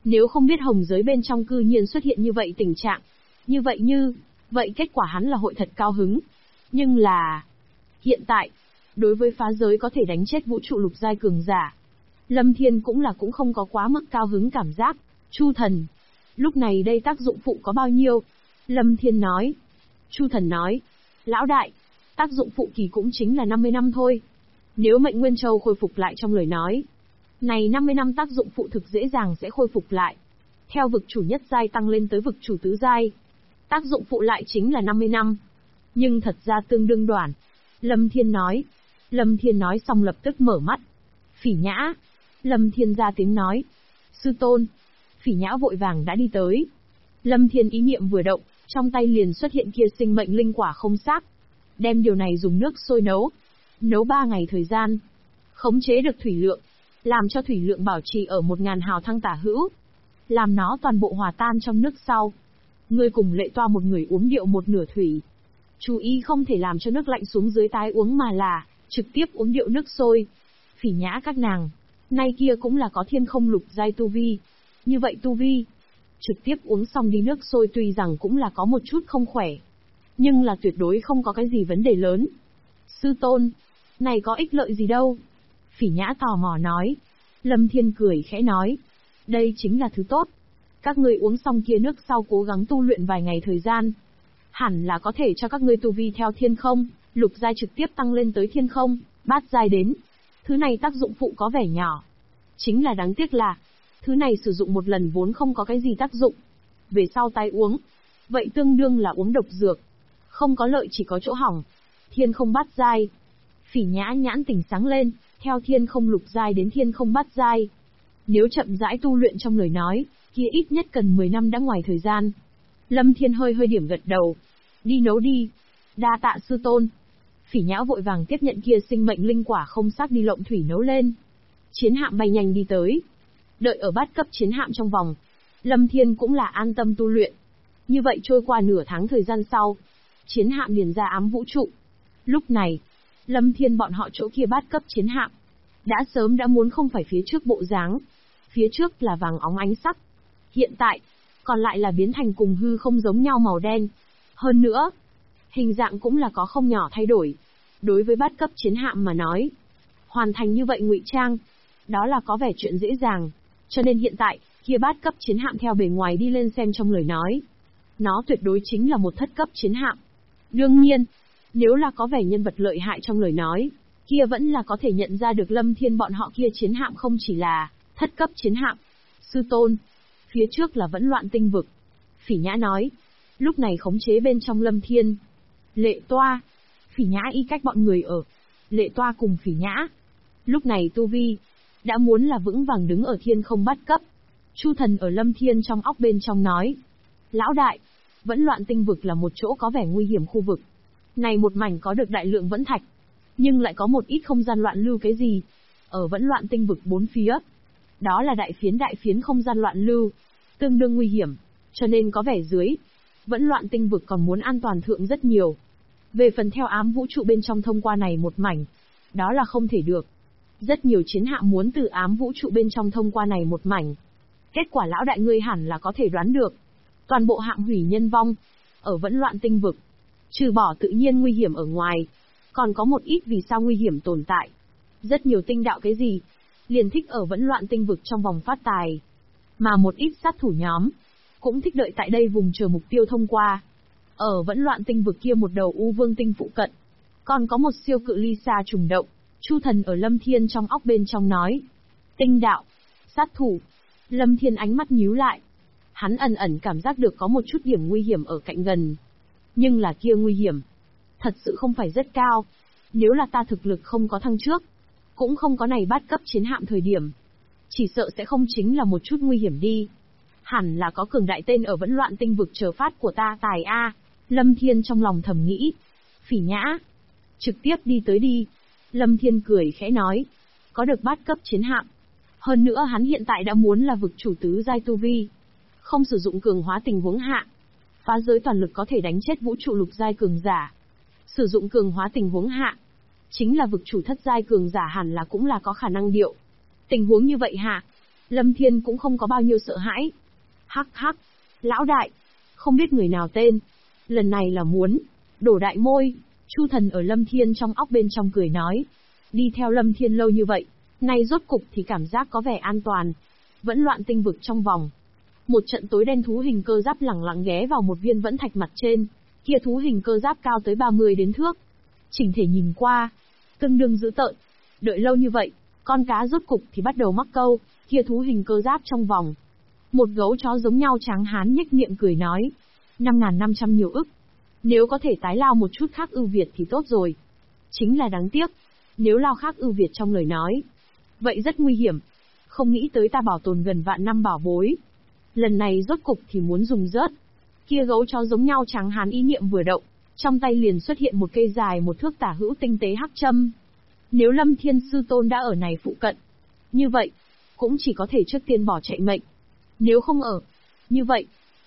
Nếu không biết hồng giới bên trong cư nhiên xuất hiện như vậy tình trạng, vậy kết quả hắn là hội thật cao hứng. Nhưng là... Hiện tại, đối với phá giới có thể đánh chết vũ trụ lục giai cường giả, Lâm Thiên cũng không có quá mức cao hứng cảm giác. Chu thần, lúc này đây tác dụng phụ có bao nhiêu? Lâm Thiên nói. Chu thần nói, lão đại, tác dụng phụ kỳ cũng chính là 50 năm thôi. Nếu mệnh Nguyên Châu khôi phục lại trong lời nói, này 50 năm tác dụng phụ thực dễ dàng sẽ khôi phục lại. Theo vực chủ nhất giai tăng lên tới vực chủ tứ giai, tác dụng phụ lại chính là 50 năm. Nhưng thật ra tương đương đoạn. Lâm Thiên nói. Lâm Thiên nói xong lập tức mở mắt. Phỉ Nhã. Lâm Thiên ra tiếng nói. Sư tôn. Phỉ Nhã vội vàng đã đi tới. Lâm Thiên ý niệm vừa động, trong tay liền xuất hiện kia sinh mệnh linh quả không xác. Đem điều này dùng nước sôi nấu. Nấu 3 ngày thời gian. Khống chế được thủy lượng. Làm cho thủy lượng bảo trì ở 1000 hào thăng tả hữu. Làm nó toàn bộ hòa tan trong nước sau. Ngươi cùng Lệ Toa một người uống điệu một nửa thủy. Chú ý không thể làm cho nước lạnh xuống dưới tái uống mà là trực tiếp uống điệu nước sôi. Phỉ Nhã các nàng, nay kia cũng là có thiên không lục giai tu vi. Như vậy tu vi, trực tiếp uống xong đi nước sôi tuy rằng cũng là có một chút không khỏe, nhưng là tuyệt đối không có cái gì vấn đề lớn. Sư tôn, này có ích lợi gì đâu? Phỉ Nhã tò mò nói. Lâm Thiên cười khẽ nói, đây chính là thứ tốt. Các ngươi uống xong kia nước sau cố gắng tu luyện vài ngày thời gian, hẳn là có thể cho các ngươi tu vi theo thiên không, lục giai trực tiếp tăng lên tới thiên không, bát giai đến. Thứ này tác dụng phụ có vẻ nhỏ. Chính là đáng tiếc là, thứ này sử dụng một lần vốn không có cái gì tác dụng. Về sau tái uống, vậy tương đương là uống độc dược. Không có lợi chỉ có chỗ hỏng. Thiên không bát giai. Phỉ Nhã nhãn tỉnh sáng lên, theo thiên không lục giai đến thiên không bát giai. Nếu chậm rãi tu luyện trong lời nói, kia ít nhất cần 10 năm đã ngoài thời gian. Lâm Thiên hơi điểm gật đầu. Đi nấu đi. Đa tạ sư tôn. Phỉ Nhã vội vàng tiếp nhận kia sinh mệnh linh quả không xác đi lộng thủy nấu lên. Chiến hạm bay nhanh đi tới. Đợi ở bát cấp chiến hạm trong vòng, Lâm Thiên cũng là an tâm tu luyện. Như vậy trôi qua nửa tháng thời gian sau, chiến hạm liền ra ám vũ trụ. Lúc này, Lâm Thiên bọn họ chỗ kia bát cấp chiến hạm đã sớm đã muốn không phải phía trước bộ dáng. Phía trước là vàng óng ánh sắc. Hiện tại, còn lại là biến thành cùng hư không giống nhau màu đen. Hơn nữa, hình dạng cũng là có không nhỏ thay đổi. Đối với bát cấp chiến hạm mà nói, hoàn thành như vậy ngụy trang, đó là có vẻ chuyện dễ dàng. Cho nên hiện tại, kia bát cấp chiến hạm theo bề ngoài đi lên xem trong lời nói, nó tuyệt đối chính là một thất cấp chiến hạm. Đương nhiên, nếu là có vẻ nhân vật lợi hại trong lời nói, kia vẫn là có thể nhận ra được Lâm Thiên bọn họ kia chiến hạm không chỉ là thất cấp chiến hạm. Sư tôn, phía trước là vẫn loạn tinh vực. Phỉ Nhã nói, lúc này khống chế bên trong Lâm Thiên. Lệ Toa, Phỉ Nhã y cách bọn người ở. Lệ Toa cùng Phỉ Nhã, lúc này tu vi đã muốn là vững vàng đứng ở thiên không bát cấp. Chu thần ở Lâm Thiên trong óc bên trong nói, lão đại, vẫn loạn tinh vực là một chỗ có vẻ nguy hiểm khu vực. Này một mảnh có được đại lượng vẫn thạch, nhưng lại có một ít không gian loạn lưu cái gì. Ở vẫn loạn tinh vực bốn phía, đó là đại phiến không gian loạn lưu, tương đương nguy hiểm, cho nên có vẻ dưới vẫn loạn tinh vực còn muốn an toàn thượng rất nhiều. Về phần theo ám vũ trụ bên trong thông qua này một mảnh, đó là không thể được. Rất nhiều chiến hạm muốn từ ám vũ trụ bên trong thông qua này một mảnh. Kết quả lão đại ngươi hẳn là có thể đoán được. Toàn bộ hạm hủy nhân vong, ở vẫn loạn tinh vực. Trừ bỏ tự nhiên nguy hiểm ở ngoài, còn có một ít vì sao nguy hiểm tồn tại. Rất nhiều tinh đạo cái gì, liền thích ở vẫn loạn tinh vực trong vòng phát tài. Mà một ít sát thủ nhóm, cũng thích đợi tại đây vùng chờ mục tiêu thông qua. Ở vẫn loạn tinh vực kia một đầu U Vương tinh phụ cận, còn có một siêu cự ly xa trùng động. Chu thần ở Lâm Thiên trong óc bên trong nói. Tinh đạo, sát thủ. Lâm Thiên ánh mắt nhíu lại. Hắn ẩn ẩn cảm giác được có một chút điểm nguy hiểm ở cạnh gần. Nhưng là kia nguy hiểm, thật sự không phải rất cao. Nếu là ta thực lực không có thăng trước, cũng không có này bát cấp chiến hạm thời điểm, chỉ sợ sẽ không chính là một chút nguy hiểm đi. Hẳn là có cường đại tên ở vẫn loạn tinh vực chờ phát của ta tài a. Lâm Thiên trong lòng thầm nghĩ. Phỉ Nhã, trực tiếp đi tới đi. Lâm Thiên cười khẽ nói, có được bát cấp chiến hạm. Hơn nữa hắn hiện tại đã muốn là vực chủ tứ giai tu vi. Không sử dụng cường hóa tình huống hạ, phá giới toàn lực có thể đánh chết vũ trụ lục giai cường giả. Sử dụng cường hóa tình huống hạ, chính là vực chủ thất giai cường giả hẳn là cũng là có khả năng điệu. Tình huống như vậy hạ, Lâm Thiên cũng không có bao nhiêu sợ hãi. Hắc hắc, lão đại, không biết người nào tên. Lần này là muốn đổ đại môi. Chu Thần ở Lâm Thiên trong óc bên trong cười nói. Đi theo Lâm Thiên lâu như vậy, nay rốt cục thì cảm giác có vẻ an toàn. Vẫn loạn tinh vực trong vòng. Một trận tối đen thú hình cơ giáp lẳng lặng ghé vào một viên vẫn thạch mặt trên. Kia thú hình cơ giáp cao tới 30 đến thước. Chỉnh thể nhìn qua, tương đương dữ tợn. Đợi lâu như vậy, con cá rốt cục thì bắt đầu mắc câu, kia thú hình cơ giáp trong vòng. Một gấu chó giống nhau tráng hán nhếch miệng cười nói. 5.500 nhiều ức. Nếu có thể tái lao một chút khác ưu việt thì tốt rồi. Chính là đáng tiếc. Nếu lao khác ưu việt trong lời nói, vậy rất nguy hiểm. Không nghĩ tới ta bảo tồn gần vạn năm bảo bối. Lần này rốt cục thì muốn dùng rớt. Kia gấu chó giống nhau tráng hán ý niệm vừa động, trong tay liền xuất hiện một cây dài một thước tả hữu tinh tế hắc châm. Nếu Lâm Thiên Sư Tôn đã ở này phụ cận, như vậy, cũng chỉ có thể trước tiên bỏ chạy mệnh. Nếu không ở, như vậy,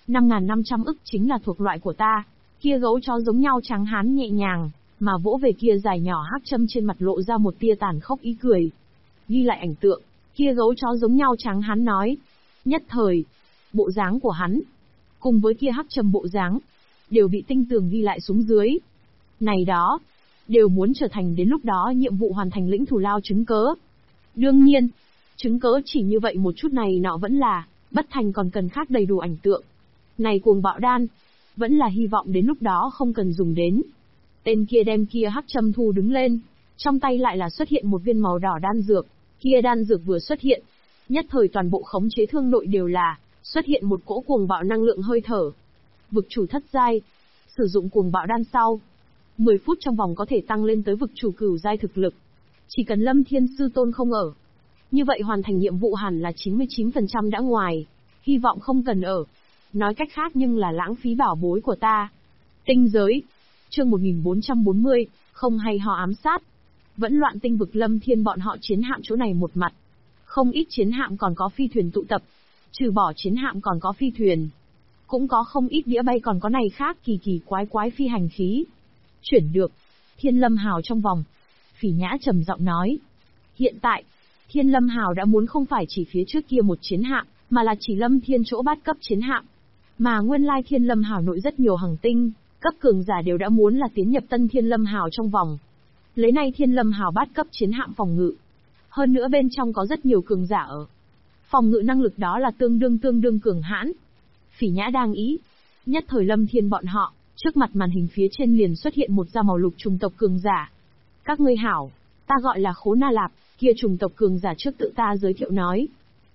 5.500 ức chính là thuộc loại của ta. Kia gấu chó giống nhau trắng hán nhẹ nhàng, mà vỗ về kia dài nhỏ hắc châm trên mặt lộ ra một tia tàn khốc ý cười. Ghi lại ảnh tượng, kia gấu chó giống nhau trắng hán nói. Nhất thời, bộ dáng của hắn, cùng với kia hắc châm bộ dáng, đều bị tinh tường ghi lại xuống dưới. Này đó, đều muốn trở thành đến lúc đó nhiệm vụ hoàn thành lĩnh thù lao chứng cớ. Đương nhiên, chứng cớ chỉ như vậy một chút này nọ vẫn là, bất thành còn cần khác đầy đủ ảnh tượng. Này cuồng bạo đan, vẫn là hy vọng đến lúc đó không cần dùng đến. Tên kia đem kia hắc châm thu đứng lên, trong tay lại là xuất hiện một viên màu đỏ đan dược. Kia đan dược vừa xuất hiện, nhất thời toàn bộ khống chế thương đội đều là xuất hiện một cỗ cuồng bạo năng lượng hơi thở. Vực chủ thất giai, sử dụng cuồng bạo đan sau, 10 phút trong vòng có thể tăng lên tới vực chủ cửu giai thực lực. Chỉ cần Lâm Thiên Sư Tôn không ở, như vậy hoàn thành nhiệm vụ hẳn là 99% đã ngoài, hy vọng không cần ở. Nói cách khác nhưng là lãng phí bảo bối của ta. Tinh giới, chương 1440, không hay họ ám sát. Vẫn loạn tinh vực Lâm Thiên bọn họ chiến hạm chỗ này một mặt. Không ít chiến hạm còn có phi thuyền tụ tập. Trừ bỏ chiến hạm còn có phi thuyền. Cũng có không ít đĩa bay còn có này khác kỳ kỳ quái phi hành khí. Chuyển được. Thiên Lâm Hào trong vòng. Phỉ Nhã trầm giọng nói. Hiện tại, Thiên Lâm Hào đã muốn không phải chỉ phía trước kia một chiến hạm, mà là chỉ Lâm Thiên chỗ bát cấp chiến hạm. Mà nguyên lai Thiên Lâm Hào nội rất nhiều hành tinh, cấp cường giả đều đã muốn là tiến nhập tân Thiên Lâm Hào trong vòng. Lấy nay Thiên Lâm Hào bát cấp chiến hạm phòng ngự. Hơn nữa bên trong có rất nhiều cường giả ở. Phòng ngự năng lực đó là tương đương cường hãn. Phỉ Nhã đang ý. Nhất thời Lâm Thiên bọn họ, trước mặt màn hình phía trên liền xuất hiện một da màu lục trùng tộc cường giả. Các ngươi hảo, ta gọi là Khố Na Lạp, kia trùng tộc cường giả trước tự ta giới thiệu nói.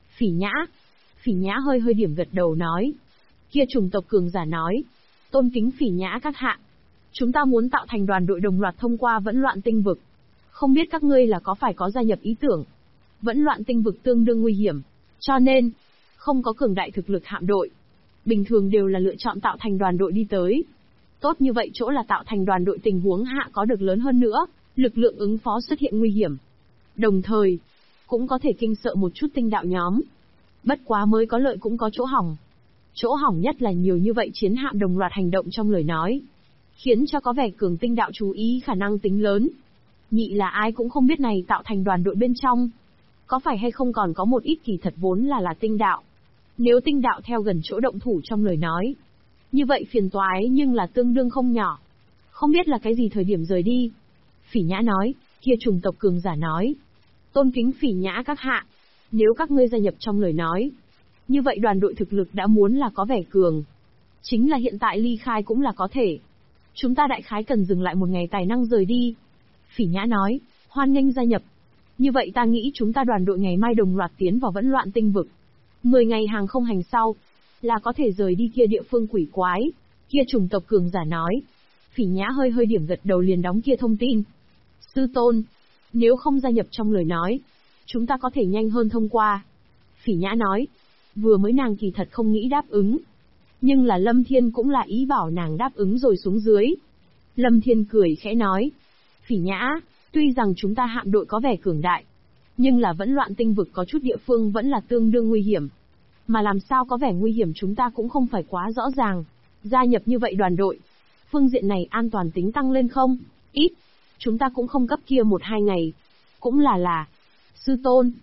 Phỉ Nhã hơi điểm gật đầu nói. Kia trùng tộc cường giả nói. Tôn kính Phỉ Nhã các hạ. Chúng ta muốn tạo thành đoàn đội đồng loạt thông qua vẫn loạn tinh vực. Không biết các ngươi là có phải có gia nhập ý tưởng. Vẫn loạn tinh vực tương đương nguy hiểm. Cho nên, không có cường đại thực lực hạm đội. Bình thường đều là lựa chọn tạo thành đoàn đội đi tới. Tốt như vậy chỗ là tạo thành đoàn đội tình huống hạ có được lớn hơn nữa, lực lượng ứng phó xuất hiện nguy hiểm. Đồng thời, cũng có thể kinh sợ một chút tinh đạo nhóm. Bất quá mới có lợi cũng có chỗ hỏng. Chỗ hỏng nhất là nhiều như vậy chiến hạm đồng loạt hành động trong lời nói. Khiến cho có vẻ cường tinh đạo chú ý khả năng tính lớn. Nhị là ai cũng không biết này tạo thành đoàn đội bên trong. Có phải hay không còn có một ít kỳ thật vốn là tinh đạo. Nếu tinh đạo theo gần chỗ động thủ trong lời nói. Như vậy phiền toái nhưng là tương đương không nhỏ. Không biết là cái gì thời điểm rời đi. Phỉ Nhã nói, kia trùng tộc cường giả nói. Tôn kính Phỉ Nhã các hạ. Nếu các ngươi gia nhập trong lời nói. Như vậy đoàn đội thực lực đã muốn là có vẻ cường. Chính là hiện tại ly khai cũng là có thể. Chúng ta đại khái cần dừng lại một ngày tài năng rời đi. Phỉ Nhã nói, hoan nghênh gia nhập. Như vậy ta nghĩ chúng ta đoàn đội ngày mai đồng loạt tiến vào vẫn loạn tinh vực. 10 ngày hàng không hành sau, là có thể rời đi kia địa phương quỷ quái. Kia trùng tộc cường giả nói. Phỉ Nhã hơi điểm gật đầu liền đóng kia thông tin. Sư tôn, nếu không gia nhập trong lời nói, chúng ta có thể nhanh hơn thông qua. Phỉ Nhã nói. Vừa mới nàng kỳ thật không nghĩ đáp ứng. Nhưng là Lâm Thiên cũng là ý bảo nàng đáp ứng rồi xuống dưới. Lâm Thiên cười khẽ nói. Phỉ Nhã, tuy rằng chúng ta hạm đội có vẻ cường đại, nhưng là vẫn loạn tinh vực có chút địa phương vẫn là tương đương nguy hiểm. Mà làm sao có vẻ nguy hiểm chúng ta cũng không phải quá rõ ràng. Gia nhập như vậy đoàn đội, phương diện này an toàn tính tăng lên không? Ít. Chúng ta cũng không cấp kia 1-2 ngày. Cũng là. Sư tôn.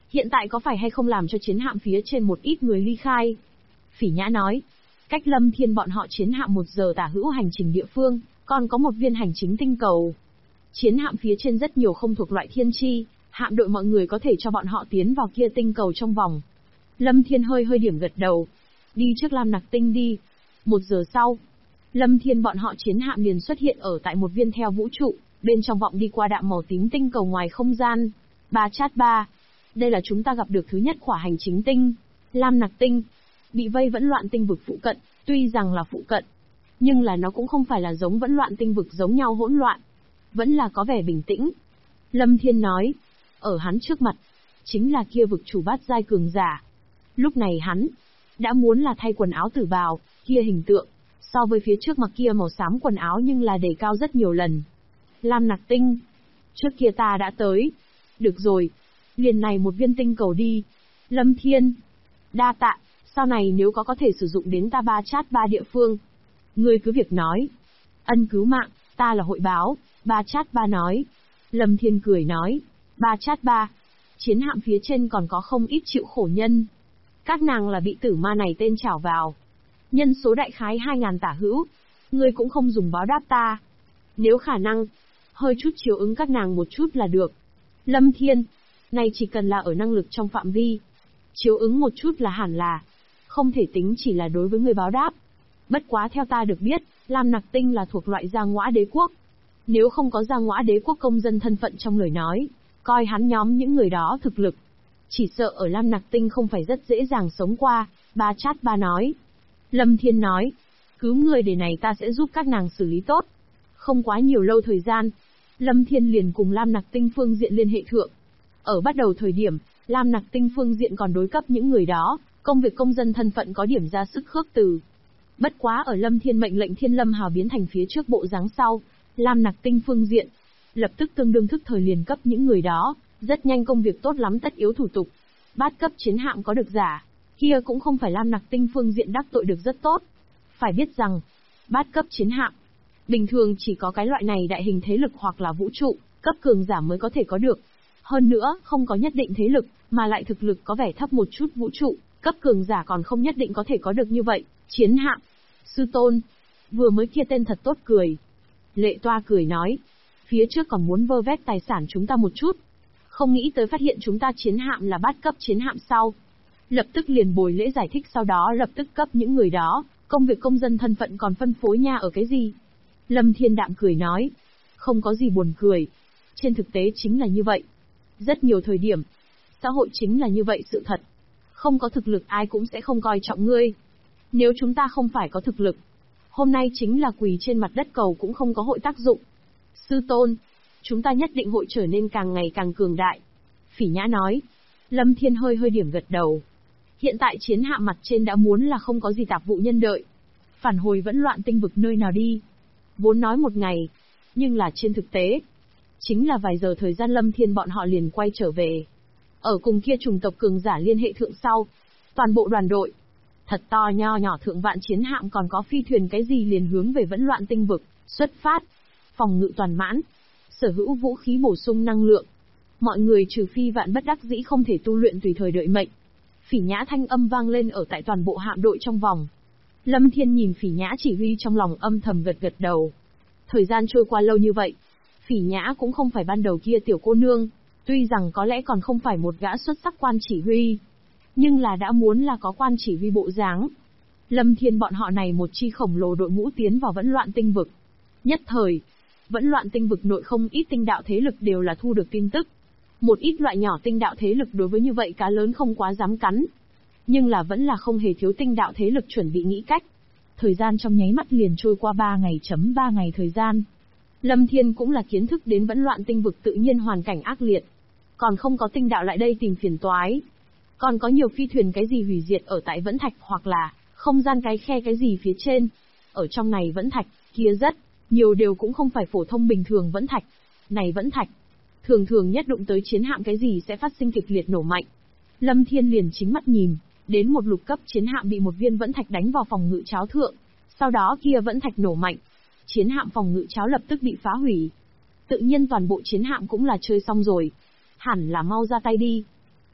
Hiện tại có phải hay không làm cho chiến hạm phía trên một ít người ly khai? Phỉ Nhã nói. Cách Lâm Thiên bọn họ chiến hạm 1 giờ tả hữu hành trình địa phương, còn có một viên hành chính tinh cầu. Chiến hạm phía trên rất nhiều không thuộc loại thiên chi, hạm đội mọi người có thể cho bọn họ tiến vào kia tinh cầu trong vòng. Lâm Thiên hơi điểm gật đầu. Đi trước Lam Nặc Tinh đi. 1 giờ sau, Lâm Thiên bọn họ chiến hạm liền xuất hiện ở tại một viên theo vũ trụ, bên trong vọng đi qua đạm màu tím tinh cầu ngoài không gian. Ba Chát Ba. Đây là chúng ta gặp được thứ nhất khỏa hành chính tinh, Lam Nặc Tinh. Bị vây vẫn loạn tinh vực phụ cận, tuy rằng là phụ cận, nhưng là nó cũng không phải là giống vẫn loạn tinh vực giống nhau hỗn loạn. Vẫn là có vẻ bình tĩnh. Lâm Thiên nói, ở hắn trước mặt, chính là kia vực chủ bát giai cường giả. Lúc này hắn, đã muốn là thay quần áo tử bào, kia hình tượng, so với phía trước mặc kia màu xám quần áo nhưng là đề cao rất nhiều lần. Lam Nặc Tinh, trước kia ta đã tới. Được rồi, liền này một viên tinh cầu đi. Lâm Thiên, đa tạ, sau này nếu có thể sử dụng đến ta Ba Chát Ba địa phương, ngươi cứ việc nói. Ân cứu mạng, ta là hội báo, Ba Chát Ba nói. Lâm Thiên cười nói, Ba Chát Ba, chiến hạm phía trên còn có không ít chịu khổ nhân. Các nàng là bị tử ma này tên trảo vào. Nhân số đại khái 2000 tả hữu. Ngươi cũng không dùng báo đáp ta. Nếu khả năng, hơi chút chiếu ứng các nàng một chút là được. Lâm Thiên, này chỉ cần là ở năng lực trong phạm vi. Chiếu ứng một chút là hẳn là. Không thể tính chỉ là đối với người báo đáp. Bất quá theo ta được biết, Lam Nặc Tinh là thuộc loại Gia Ngõa Đế Quốc. Nếu không có Gia Ngõa Đế Quốc công dân thân phận trong lời nói, coi hắn nhóm những người đó thực lực, chỉ sợ ở Lam Nặc Tinh không phải rất dễ dàng sống qua. Ba Chát Ba nói. Lâm Thiên nói, cứu người để này ta sẽ giúp các nàng xử lý tốt. Không quá nhiều lâu thời gian, Lâm Thiên liền cùng Lam Nặc Tinh phương diện liên hệ thượng. Ở bắt đầu thời điểm, Lam Nặc Tinh phương diện còn đối cấp những người đó, công việc công dân thân phận có điểm ra sức khước từ. Bất quá ở Lâm Thiên mệnh lệnh Thiên Lâm Hào biến thành phía trước bộ dáng sau, Lam Nặc Tinh phương diện, lập tức tương đương thức thời liền cấp những người đó, rất nhanh công việc tốt lắm tất yếu thủ tục. Bát cấp chiến hạm có được giả, kia cũng không phải Lam Nặc Tinh phương diện đắc tội được rất tốt. Phải biết rằng, bát cấp chiến hạm, bình thường chỉ có cái loại này đại hình thế lực hoặc là vũ trụ, cấp cường giả mới có thể có được. Hơn nữa, không có nhất định thế lực, mà lại thực lực có vẻ thấp một chút vũ trụ, cấp cường giả còn không nhất định có thể có được như vậy. Chiến hạm, sư tôn, vừa mới kia tên thật tốt cười. Lệ Toa cười nói, phía trước còn muốn vơ vét tài sản chúng ta một chút. Không nghĩ tới phát hiện chúng ta chiến hạm là bát cấp chiến hạm sau. Lập tức liền bồi lễ giải thích sau đó lập tức cấp những người đó, công việc công dân thân phận còn phân phối nha ở cái gì. Lâm Thiên đạm cười nói, không có gì buồn cười. Trên thực tế chính là như vậy. Rất nhiều thời điểm, xã hội chính là như vậy sự thật. Không có thực lực ai cũng sẽ không coi trọng ngươi. Nếu chúng ta không phải có thực lực, hôm nay chính là quỳ trên mặt đất cầu cũng không có hội tác dụng. Sư tôn, chúng ta nhất định hội trở nên càng ngày càng cường đại. Phỉ Nhã nói. Lâm Thiên hơi điểm gật đầu. Hiện tại chiến hạm mặt trên đã muốn là không có gì tạp vụ nhân đợi. Phản hồi vẫn loạn tinh vực nơi nào đi. Vốn nói một ngày, nhưng là trên thực tế, chính là vài giờ thời gian Lâm Thiên bọn họ liền quay trở về. Ở cùng kia chủng tộc cường giả liên hệ thượng sau, toàn bộ đoàn đội, thật to nho nhỏ thượng vạn chiến hạm còn có phi thuyền cái gì liền hướng về vẫn loạn tinh vực, xuất phát. Phòng ngự toàn mãn, sở hữu vũ khí bổ sung năng lượng. Mọi người trừ phi vạn bất đắc dĩ không thể tu luyện tùy thời đợi mệnh. Phỉ Nhã thanh âm vang lên ở tại toàn bộ hạm đội trong vòng. Lâm Thiên nhìn Phỉ Nhã chỉ huy trong lòng âm thầm gật đầu. Thời gian trôi qua lâu như vậy, Phỉ Nhã cũng không phải ban đầu kia tiểu cô nương, tuy rằng có lẽ còn không phải một gã xuất sắc quan chỉ huy, nhưng là đã muốn là có quan chỉ huy bộ dáng. Lâm Thiên bọn họ này một chi khổng lồ đội ngũ tiến vào vẫn loạn tinh vực. Nhất thời, vẫn loạn tinh vực nội không ít tinh đạo thế lực đều là thu được tin tức. Một ít loại nhỏ tinh đạo thế lực đối với như vậy cá lớn không quá dám cắn. Nhưng là vẫn là không hề thiếu tinh đạo thế lực chuẩn bị nghĩ cách. Thời gian trong nháy mắt liền trôi qua 3 ngày thời gian. Lâm Thiên cũng là kiến thức đến vẫn loạn tinh vực tự nhiên hoàn cảnh ác liệt. Còn không có tinh đạo lại đây tìm phiền toái. Còn có nhiều phi thuyền cái gì hủy diệt ở tại vẫn thạch hoặc là không gian cái khe cái gì phía trên. Ở trong này vẫn thạch, kia rất nhiều đều cũng không phải phổ thông bình thường vẫn thạch. Này vẫn thạch, thường nhất đụng tới chiến hạm cái gì sẽ phát sinh kịch liệt nổ mạnh. Lâm Thiên liền chính mắt nhìn, đến một lục cấp chiến hạm bị một viên vẫn thạch đánh vào phòng ngự cháo thượng. Sau đó kia vẫn thạch nổ mạnh. Chiến hạm phòng ngự cháo lập tức bị phá hủy. Tự nhiên toàn bộ chiến hạm cũng là chơi xong rồi. Hẳn là mau ra tay đi.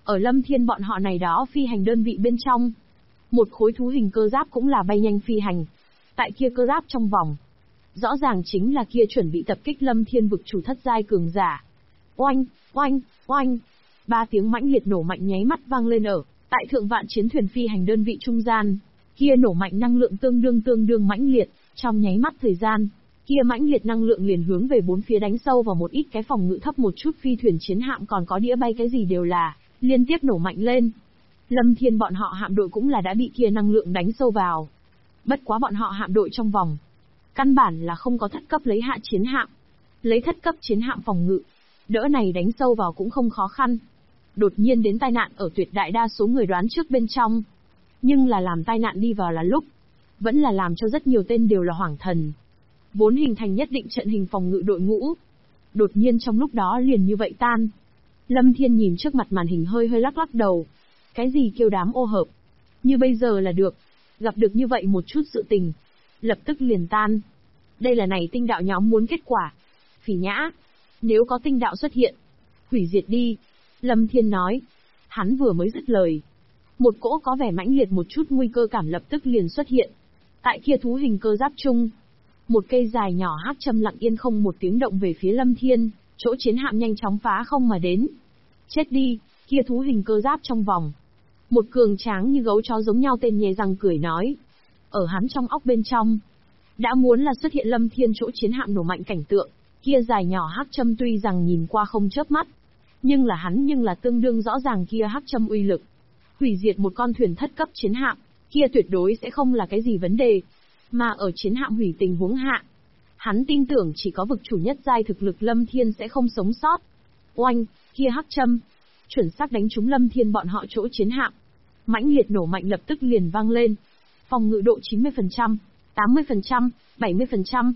Ở Lâm Thiên bọn họ này đó phi hành đơn vị bên trong, một khối thú hình cơ giáp cũng là bay nhanh phi hành. Tại kia cơ giáp trong vòng, rõ ràng chính là kia chuẩn bị tập kích Lâm Thiên vực chủ thất giai cường giả. Oanh, oanh, oanh. Ba tiếng mãnh liệt nổ mạnh nháy mắt vang lên ở tại thượng vạn chiến thuyền phi hành đơn vị trung gian. Kia nổ mạnh năng lượng tương đương mãnh liệt, trong nháy mắt thời gian, kia mãnh liệt năng lượng liền hướng về bốn phía đánh sâu vào một ít cái phòng ngự thấp một chút phi thuyền chiến hạm, còn có đĩa bay cái gì đều là liên tiếp nổ mạnh lên. Lâm Thiên bọn họ hạm đội cũng là đã bị kia năng lượng đánh sâu vào. Bất quá bọn họ hạm đội trong vòng, căn bản là không có thất cấp lấy hạ chiến hạm. Lấy thất cấp chiến hạm phòng ngự, đỡ này đánh sâu vào cũng không khó khăn. Đột nhiên đến tai nạn ở tuyệt đại đa số người đoán trước bên trong. Nhưng là làm tai nạn đi vào là lúc, vẫn là làm cho rất nhiều tên đều là hoảng thần. Vốn hình thành nhất định trận hình phòng ngự đội ngũ, đột nhiên trong lúc đó liền như vậy tan. Lâm Thiên nhìn trước mặt màn hình hơi lắc lắc đầu. Cái gì kêu đám ô hợp? Như bây giờ là được. Gặp được như vậy một chút sự tình, lập tức liền tan. Đây là này tinh đạo nhóm muốn kết quả. Phỉ Nhã, nếu có tinh đạo xuất hiện, hủy diệt đi. Lâm Thiên nói. Hắn vừa mới dứt lời, một cỗ có vẻ mãnh liệt một chút nguy cơ cảm lập tức liền xuất hiện. Tại kia thú hình cơ giáp chung, một cây dài nhỏ hắc châm lặng yên không một tiếng động về phía Lâm Thiên, chỗ chiến hạm nhanh chóng phá không mà đến. Chết đi, kia thú hình cơ giáp trong vòng. Một cường tráng như gấu chó giống nhau tên nhè răng cười nói. Ở hắn trong óc bên trong, đã muốn là xuất hiện Lâm Thiên chỗ chiến hạm nổ mạnh cảnh tượng, kia dài nhỏ hắc châm tuy rằng nhìn qua không chớp mắt, nhưng là tương đương rõ ràng kia hắc châm uy lực. Hủy diệt một con thuyền thất cấp chiến hạm, kia tuyệt đối sẽ không là cái gì vấn đề. Mà ở chiến hạm hủy tình huống hạ, hắn tin tưởng chỉ có vực chủ nhất giai thực lực Lâm Thiên sẽ không sống sót. Oanh, kia hắc châm, chuẩn xác đánh trúng Lâm Thiên bọn họ chỗ chiến hạm. Mãnh liệt nổ mạnh lập tức liền vang lên. Phòng ngự độ 90%, 80%, 70%,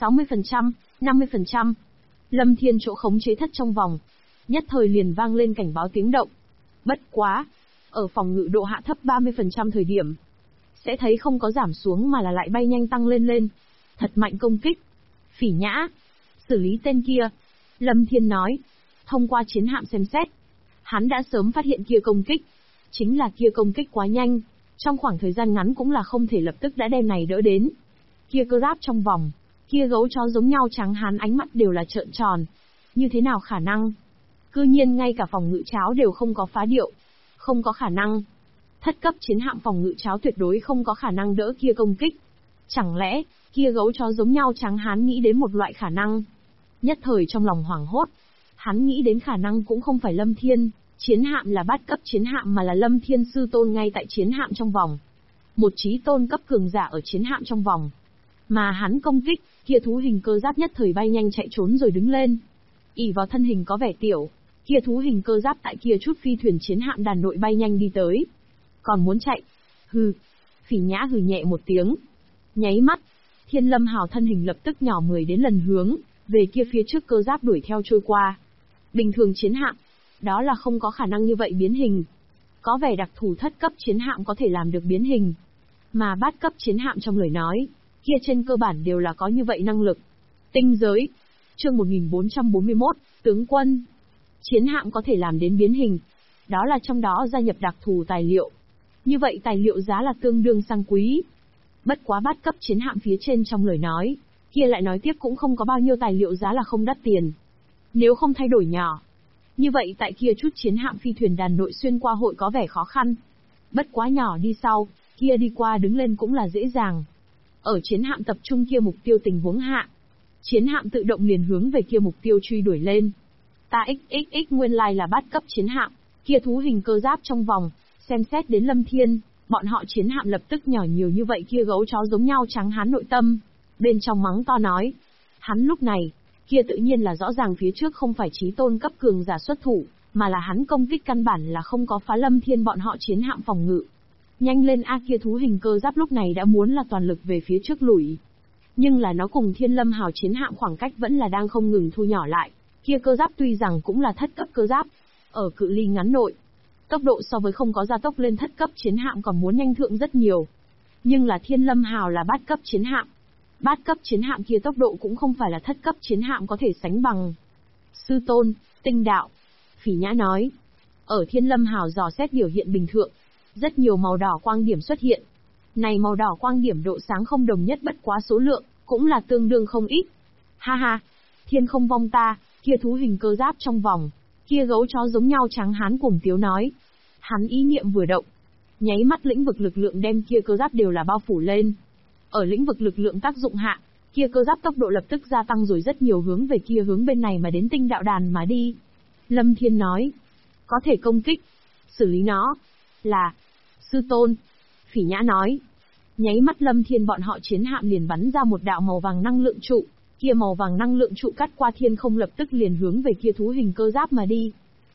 60%, 50%. Lâm Thiên chỗ khống chế thất trong vòng, nhất thời liền vang lên cảnh báo tiếng động. Bất quá, ở phòng ngự độ hạ thấp 30% thời điểm, sẽ thấy không có giảm xuống mà là lại bay nhanh tăng lên. Thật mạnh công kích. Phỉ Nhã, xử lý tên kia. Lâm Thiên nói. Thông qua chiến hạm xem xét, hắn đã sớm phát hiện kia công kích. Chính là kia công kích quá nhanh, trong khoảng thời gian ngắn cũng là không thể lập tức đã đem này đỡ đến. Kia cơ giáp trong vòng, kia gấu chó giống nhau trắng hán ánh mắt đều là trợn tròn. Như thế nào khả năng? Cư nhiên ngay cả phòng ngự cháo đều không có phá điệu. Không có khả năng. Thất cấp chiến hạm phòng ngự cháo tuyệt đối không có khả năng đỡ kia công kích. Chẳng lẽ, kia gấu chó giống nhau trắng hán nghĩ đến một loại khả năng? Nhất thời trong lòng hoảng hốt. Hắn nghĩ đến khả năng cũng không phải Lâm Thiên, chiến hạm là bát cấp chiến hạm mà là Lâm Thiên sư tôn ngay tại chiến hạm trong vòng. Một chí tôn cấp cường giả ở chiến hạm trong vòng. Mà hắn công kích, kia thú hình cơ giáp nhất thời bay nhanh chạy trốn rồi đứng lên. Ỷ vào thân hình có vẻ tiểu, kia thú hình cơ giáp tại kia chút phi thuyền chiến hạm đàn đội bay nhanh đi tới. Còn muốn chạy? Hừ. Phỉ Nhã hừ nhẹ một tiếng. Nháy mắt, Thiên Lâm Hào thân hình lập tức nhỏ 10 đến lần hướng về kia phía trước cơ giáp đuổi theo trôi qua. Bình thường chiến hạm, đó là không có khả năng như vậy biến hình. Có vẻ đặc thù thất cấp chiến hạm có thể làm được biến hình. Mà bát cấp chiến hạm trong lời nói, kia trên cơ bản đều là có như vậy năng lực. Tinh giới. Chương 1441, tướng quân. Chiến hạm có thể làm đến biến hình. Đó là trong đó gia nhập đặc thù tài liệu. Như vậy tài liệu giá là tương đương sang quý. Bất quá bát cấp chiến hạm phía trên trong lời nói, kia lại nói tiếp cũng không có bao nhiêu tài liệu giá là không đắt tiền. Nếu không thay đổi nhỏ, như vậy tại kia chút chiến hạm phi thuyền đàn nội xuyên qua hội có vẻ khó khăn. Bất quá nhỏ đi sau, kia đi qua đứng lên cũng là dễ dàng. Ở chiến hạm tập trung kia mục tiêu tình huống hạ, chiến hạm tự động liền hướng về kia mục tiêu truy đuổi lên. Ta xxx nguyên lai là bát cấp chiến hạm, kia thú hình cơ giáp trong vòng, xem xét đến Lâm Thiên, bọn họ chiến hạm lập tức nhỏ nhiều như vậy kia gấu chó giống nhau trắng hán nội tâm. Bên trong mắng to nói, hắn lúc này, kia tự nhiên là rõ ràng phía trước không phải chí tôn cấp cường giả xuất thủ, mà là hắn công kích căn bản là không có phá Lâm Thiên bọn họ chiến hạm phòng ngự. Nhanh lên a, kia thú hình cơ giáp lúc này đã muốn là toàn lực về phía trước lùi. Nhưng là nó cùng Thiên Lâm Hào chiến hạm khoảng cách vẫn là đang không ngừng thu nhỏ lại. Kia cơ giáp tuy rằng cũng là thất cấp cơ giáp, ở cự ly ngắn nội, tốc độ so với không có gia tốc lên thất cấp chiến hạm còn muốn nhanh thượng rất nhiều. Nhưng là Thiên Lâm Hào là bát cấp chiến hạm. Bát cấp chiến hạm kia tốc độ cũng không phải là thất cấp chiến hạm có thể sánh bằng. Sư tôn, tinh đạo. Phỉ Nhã nói. Ở Thiên Lâm Hào dò xét biểu hiện bình thường, rất nhiều màu đỏ quang điểm xuất hiện. Này màu đỏ quang điểm độ sáng không đồng nhất bất quá số lượng, cũng là tương đương không ít. Ha ha, Thiên không vong ta, kia thú hình cơ giáp trong vòng, kia gấu chó giống nhau trắng hán cuồng tiếu nói. Hắn ý niệm vừa động, nháy mắt lĩnh vực lực lượng đem kia cơ giáp đều là bao phủ lên. Ở lĩnh vực lực lượng tác dụng hạ, kia cơ giáp tốc độ lập tức gia tăng rồi rất nhiều hướng về kia hướng bên này mà đến tinh đạo đàn mà đi. Lâm Thiên nói, có thể công kích, xử lý nó, là, sư tôn. Phỉ Nhã nói, nháy mắt Lâm Thiên bọn họ chiến hạm liền bắn ra một đạo màu vàng năng lượng trụ, kia màu vàng năng lượng trụ cắt qua thiên không lập tức liền hướng về kia thú hình cơ giáp mà đi.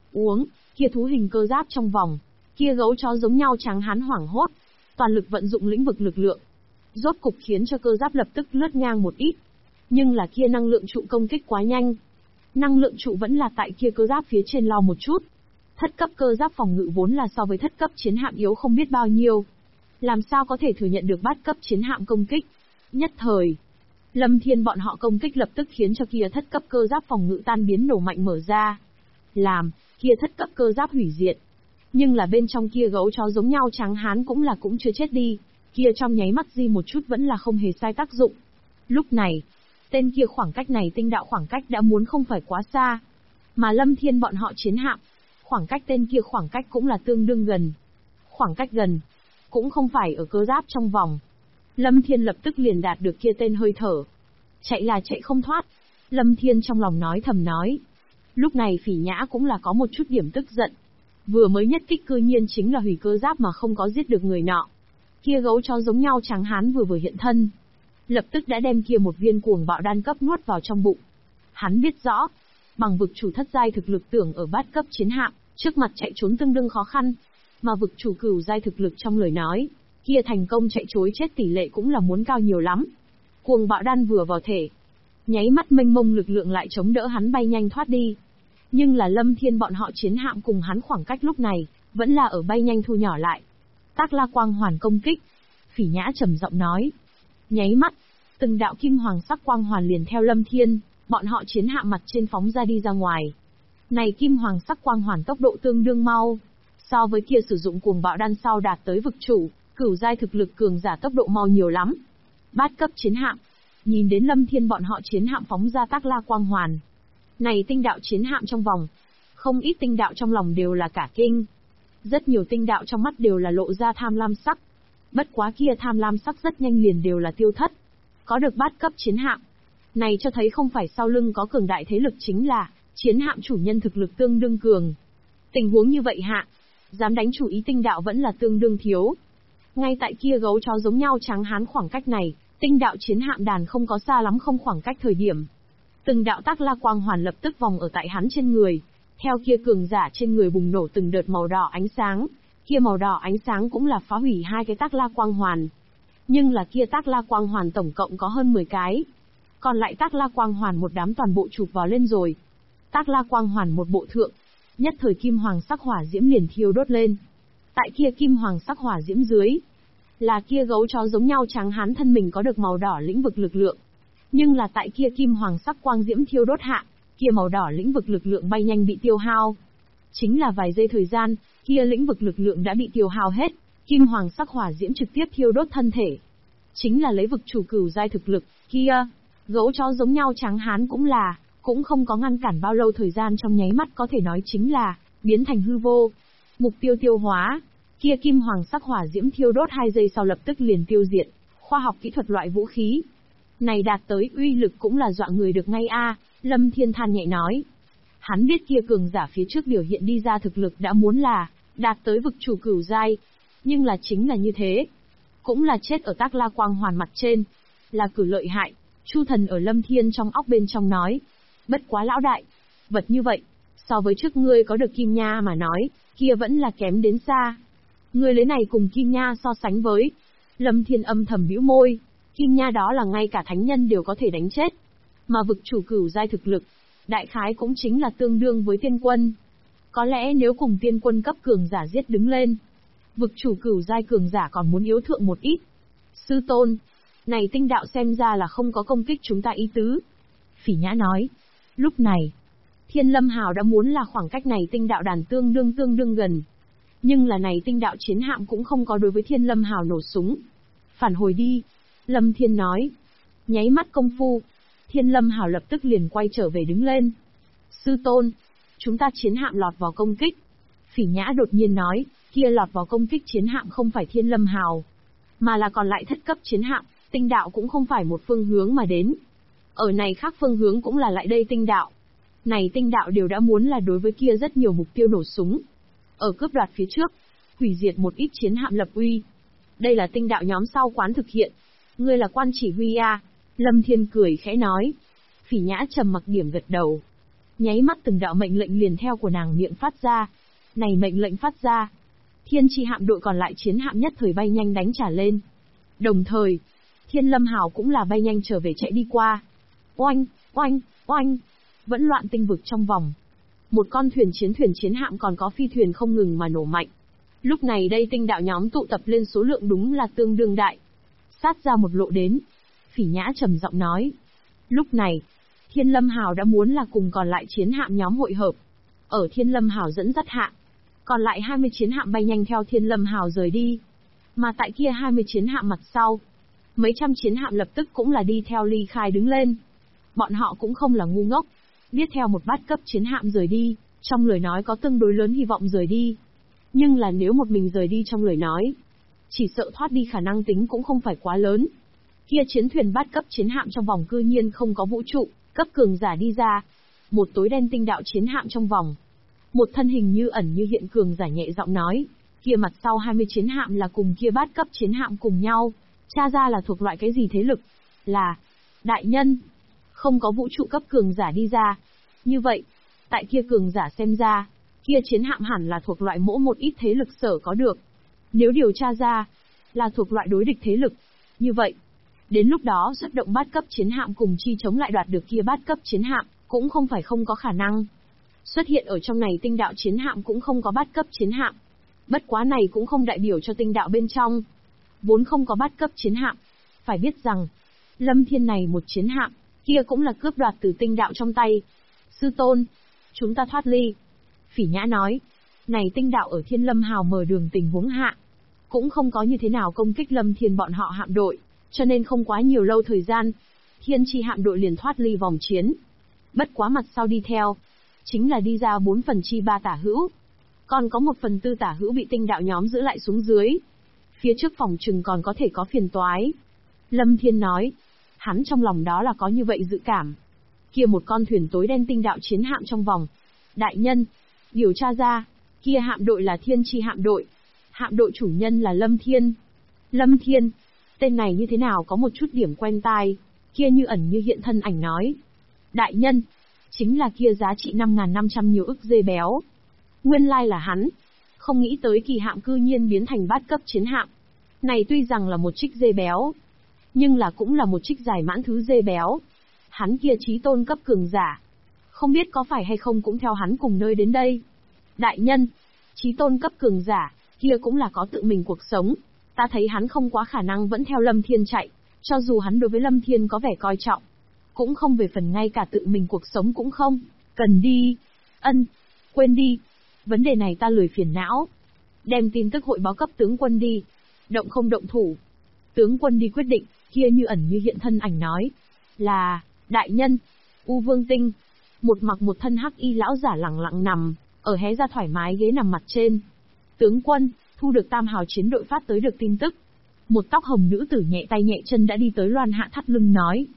Kia thú hình cơ giáp trong vòng, kia gấu chó giống nhau trắng hán hoảng hốt, toàn lực vận dụng lĩnh vực lực lượng. Rốt cục khiến cho cơ giáp lập tức lướt ngang một ít. Nhưng là kia năng lượng trụ công kích quá nhanh. Năng lượng trụ vẫn là tại kia cơ giáp phía trên lo một chút. Thất cấp cơ giáp phòng ngự vốn là so với thất cấp chiến hạm yếu không biết bao nhiêu. Làm sao có thể thừa nhận được bát cấp chiến hạm công kích. Nhất thời, Lâm Thiên bọn họ công kích lập tức khiến cho kia thất cấp cơ giáp phòng ngự tan biến nổ mạnh mở ra. Làm, kia thất cấp cơ giáp hủy diệt. Nhưng là bên trong kia gấu chó giống nhau trắng hán cũng chưa chết đi. Kia trong nháy mắt di một chút vẫn là không hề sai tác dụng. Lúc này, tên kia khoảng cách này tinh đạo khoảng cách đã muốn không phải quá xa. Mà Lâm Thiên bọn họ chiến hạm, khoảng cách tên kia khoảng cách cũng là tương đương gần. Khoảng cách gần, cũng không phải ở cơ giáp trong vòng. Lâm Thiên lập tức liền đạt được kia tên hơi thở. Chạy là chạy không thoát. Lâm Thiên trong lòng nói thầm nói. Lúc này Phỉ Nhã cũng là có một chút điểm tức giận. Vừa mới nhất kích cư nhiên chính là hủy cơ giáp mà không có giết được người nọ. Kia gấu chó giống nhau trắng hán vừa hiện thân, lập tức đã đem kia một viên cuồng bạo đan cấp nuốt vào trong bụng. Hắn biết rõ, bằng vực chủ thất giai thực lực tưởng ở bát cấp chiến hạm, trước mặt chạy trốn tương đương khó khăn, mà vực chủ cửu giai thực lực trong lời nói, kia thành công chạy trối chết tỷ lệ cũng là muốn cao nhiều lắm. Cuồng bạo đan vừa vào thể, nháy mắt mênh mông lực lượng lại chống đỡ hắn bay nhanh thoát đi. Nhưng là Lâm Thiên bọn họ chiến hạm cùng hắn khoảng cách lúc này, vẫn là ở bay nhanh thu nhỏ lại. Tác La Quang Hoàn công kích. Phỉ Nhã trầm giọng nói. Nháy mắt, từng đạo kim hoàng sắc quang hoàn liền theo Lâm Thiên, bọn họ chiến hạm mặt trên phóng ra đi ra ngoài. Này kim hoàng sắc quang hoàn tốc độ tương đương mau, so với kia sử dụng cuồng bạo đan sau đạt tới vực chủ, cửu giai thực lực cường giả tốc độ mau nhiều lắm. Bát cấp chiến hạm, nhìn đến Lâm Thiên bọn họ chiến hạm phóng ra Tác La Quang Hoàn. Này tinh đạo chiến hạm trong vòng, không ít tinh đạo trong lòng đều là cả kinh. Rất nhiều tinh đạo trong mắt đều là lộ ra tham lam sắc. Bất quá kia tham lam sắc rất nhanh liền đều là tiêu thất. Có được bát cấp chiến hạm, này cho thấy không phải sau lưng có cường đại thế lực, chính là chiến hạm chủ nhân thực lực tương đương cường. Tình huống như vậy hạ, dám đánh chủ ý tinh đạo vẫn là tương đương thiếu. Ngay tại kia gấu chó giống nhau trắng hán khoảng cách này, tinh đạo chiến hạm đàn không có xa lắm không khoảng cách thời điểm. Từng đạo Tác La Quang Hoàn lập tức vòng ở tại hắn trên người. Theo kia cường giả trên người bùng nổ từng đợt màu đỏ ánh sáng, kia màu đỏ ánh sáng cũng là phá hủy hai cái Tác La Quang Hoàn. Nhưng là kia Tác La Quang Hoàn tổng cộng có hơn 10 cái. Còn lại Tác La Quang Hoàn một đám toàn bộ chụp vào lên rồi. Tác La Quang Hoàn một bộ thượng, nhất thời kim hoàng sắc hỏa diễm liền thiêu đốt lên. Tại kia kim hoàng sắc hỏa diễm dưới, là kia gấu chó giống nhau trắng hán thân mình có được màu đỏ lĩnh vực lực lượng. Nhưng là tại kia kim hoàng sắc quang diễm thiêu đốt hạ, kia màu đỏ lĩnh vực lực lượng bay nhanh bị tiêu hao. Chính là vài giây thời gian, kia lĩnh vực lực lượng đã bị tiêu hao hết, kim hoàng sắc hỏa diễm trực tiếp thiêu đốt thân thể. Chính là lấy vực chủ cửu giai thực lực, kia, gấu chó giống nhau trắng hán cũng không có ngăn cản bao lâu thời gian, trong nháy mắt có thể nói chính là biến thành hư vô. Mục tiêu tiêu hóa, kia kim hoàng sắc hỏa diễm thiêu đốt 2 giây sau lập tức liền tiêu diệt. Khoa học kỹ thuật loại vũ khí này đạt tới uy lực cũng là dọa người được ngay a. Lâm Thiên than nhẹ nói. Hắn biết kia cường giả phía trước biểu hiện đi ra thực lực đã muốn là đạt tới vực chủ cửu giai, nhưng là chính là như thế, cũng là chết ở Tác La Quang Hoàn mặt trên, là cử lợi hại. Chu Thần ở Lâm Thiên trong óc bên trong nói, bất quá lão đại, vật như vậy, so với trước ngươi có được Kim Nha mà nói, kia vẫn là kém đến xa. Ngươi lấy này cùng Kim Nha so sánh với. Lâm Thiên âm thầm bĩu môi, Kim Nha đó là ngay cả thánh nhân đều có thể đánh chết. Mà vực chủ cửu giai thực lực, đại khái cũng chính là tương đương với tiên quân. Có lẽ nếu cùng tiên quân cấp cường giả giết đứng lên, vực chủ cửu giai cường giả còn muốn yếu thượng một ít. Sư tôn, này tinh đạo xem ra là không có công kích chúng ta ý tứ. Phỉ Nhã nói. Lúc này, Thiên Lâm Hào đã muốn là khoảng cách này tinh đạo đàn tương đương gần. Nhưng là này tinh đạo chiến hạm cũng không có đối với Thiên Lâm Hào nổ súng. Phản hồi đi. Lâm Thiên nói. Nháy mắt công phu. Thiên Lâm Hào lập tức liền quay trở về đứng lên. Sư tôn. Chúng ta chiến hạm lọt vào công kích. Phỉ Nhã đột nhiên nói, kia lọt vào công kích chiến hạm không phải Thiên Lâm Hào, mà là còn lại thất cấp chiến hạm, tinh đạo cũng không phải một phương hướng mà đến. Ở này khác phương hướng cũng là lại đây tinh đạo. Này tinh đạo đều đã muốn là đối với kia rất nhiều mục tiêu nổ súng. Ở cướp đoạt phía trước, hủy diệt một ít chiến hạm lập uy. Đây là tinh đạo nhóm sau quán thực hiện. Ngươi là quan chỉ huy à? Lâm Thiên cười khẽ nói. Phỉ Nhã trầm mặc điểm gật đầu. Nháy mắt từng đạo mệnh lệnh liền theo của nàng miệng phát ra. Này mệnh lệnh phát ra. Thiên Chi hạm đội còn lại chiến hạm nhất thời bay nhanh đánh trả lên. Đồng thời, Thiên Lâm Hào cũng là bay nhanh trở về chạy đi qua. Oanh, oanh, oanh. Vẫn loạn tinh vực trong vòng. Một con thuyền chiến hạm còn có phi thuyền không ngừng mà nổ mạnh. Lúc này đây tinh đạo nhóm tụ tập lên số lượng đúng là tương đương đại. Sát ra một lộ đến. Phỉ Nhã trầm giọng nói. Lúc này, Thiên Lâm Hào đã muốn là cùng còn lại chiến hạm nhóm hội hợp. Ở Thiên Lâm Hào dẫn dắt hạ, còn lại 20 chiến hạm bay nhanh theo Thiên Lâm Hào rời đi. Mà tại kia 20 chiến hạm mặt sau, mấy trăm chiến hạm lập tức cũng là đi theo ly khai đứng lên. Bọn họ cũng không là ngu ngốc, biết theo một bát cấp chiến hạm rời đi, trong lời nói có tương đối lớn hy vọng rời đi. Nhưng là nếu một mình rời đi trong lời nói, chỉ sợ thoát đi khả năng tính cũng không phải quá lớn. Kia chiến thuyền bát cấp chiến hạm trong vòng cư nhiên không có vũ trụ, cấp cường giả đi ra. Một tối đen tinh đạo chiến hạm trong vòng. Một thân hình như ẩn như hiện cường giả nhẹ giọng nói, kia mặt sau 20 chiến hạm là cùng kia bát cấp chiến hạm cùng nhau, tra ra là thuộc loại cái gì thế lực? Là, đại nhân, không có vũ trụ cấp cường giả đi ra. Như vậy, tại kia cường giả xem ra, kia chiến hạm hẳn là thuộc loại mỗ một ít thế lực sở có được. Nếu điều tra ra, là thuộc loại đối địch thế lực, như vậy, đến lúc đó xuất động bát cấp chiến hạm cùng chi chống lại đoạt được kia bát cấp chiến hạm, cũng không phải không có khả năng. Xuất hiện ở trong này tinh đạo chiến hạm cũng không có bát cấp chiến hạm. Bất quá này cũng không đại biểu cho tinh đạo bên trong. Vốn không có bát cấp chiến hạm. Phải biết rằng, Lâm Thiên này một chiến hạm, kia cũng là cướp đoạt từ tinh đạo trong tay. Sư tôn, chúng ta thoát ly. Phỉ Nhã nói, này tinh đạo ở Thiên Lâm Hào mở đường tình huống hạ. Cũng không có như thế nào công kích Lâm Thiên bọn họ hạm đội, cho nên không quá nhiều lâu thời gian. Thiên Chi hạm đội liền thoát ly vòng chiến. Bất quá mặt sau đi theo, chính là đi ra 4/3 tả hữu. Còn có 1/4 tả hữu bị tinh đạo nhóm giữ lại xuống dưới. Phía trước phòng trừng còn có thể có phiền toái. Lâm Thiên nói, hắn trong lòng đó là có như vậy dự cảm. Kia một con thuyền tối đen tinh đạo chiến hạm trong vòng. Đại nhân, điều tra ra, kia hạm đội là Thiên Chi hạm đội. Hạm đội chủ nhân là Lâm Thiên. Lâm Thiên, tên này như thế nào có một chút điểm quen tai, kia như ẩn như hiện thân ảnh nói. Đại nhân, chính là kia giá trị 5.500 nhiều ức dê béo. Nguyên lai là hắn. Không nghĩ tới kỳ hạm cư nhiên biến thành bát cấp chiến hạm. Này tuy rằng là một trích dê béo, nhưng là cũng là một trích giải mãn thứ dê béo. Hắn kia chí tôn cấp cường giả. Không biết có phải hay không cũng theo hắn cùng nơi đến đây. Đại nhân, chí tôn cấp cường giả, kia cũng là có tự mình cuộc sống. Ta thấy hắn không quá khả năng vẫn theo Lâm Thiên chạy, cho dù hắn đối với Lâm Thiên có vẻ coi trọng. Cũng không về phần ngay cả tự mình cuộc sống cũng không. Cần đi. Quên đi. Vấn đề này ta lười phiền não. Đem tin tức hội báo cấp tướng quân đi. Động không động thủ. Tướng quân đi quyết định, kia như ẩn như hiện thân ảnh nói. Là, đại nhân, U Vương Tinh. Một mặc một thân hắc y lão giả lẳng lặng nằm, ở hé ra thoải mái ghế nằm mặt trên. Tướng quân, thu được Tam Hào chiến đội phát tới được tin tức. Một tóc hồng nữ tử nhẹ tay nhẹ chân đã đi tới Loan Hạ thắt lưng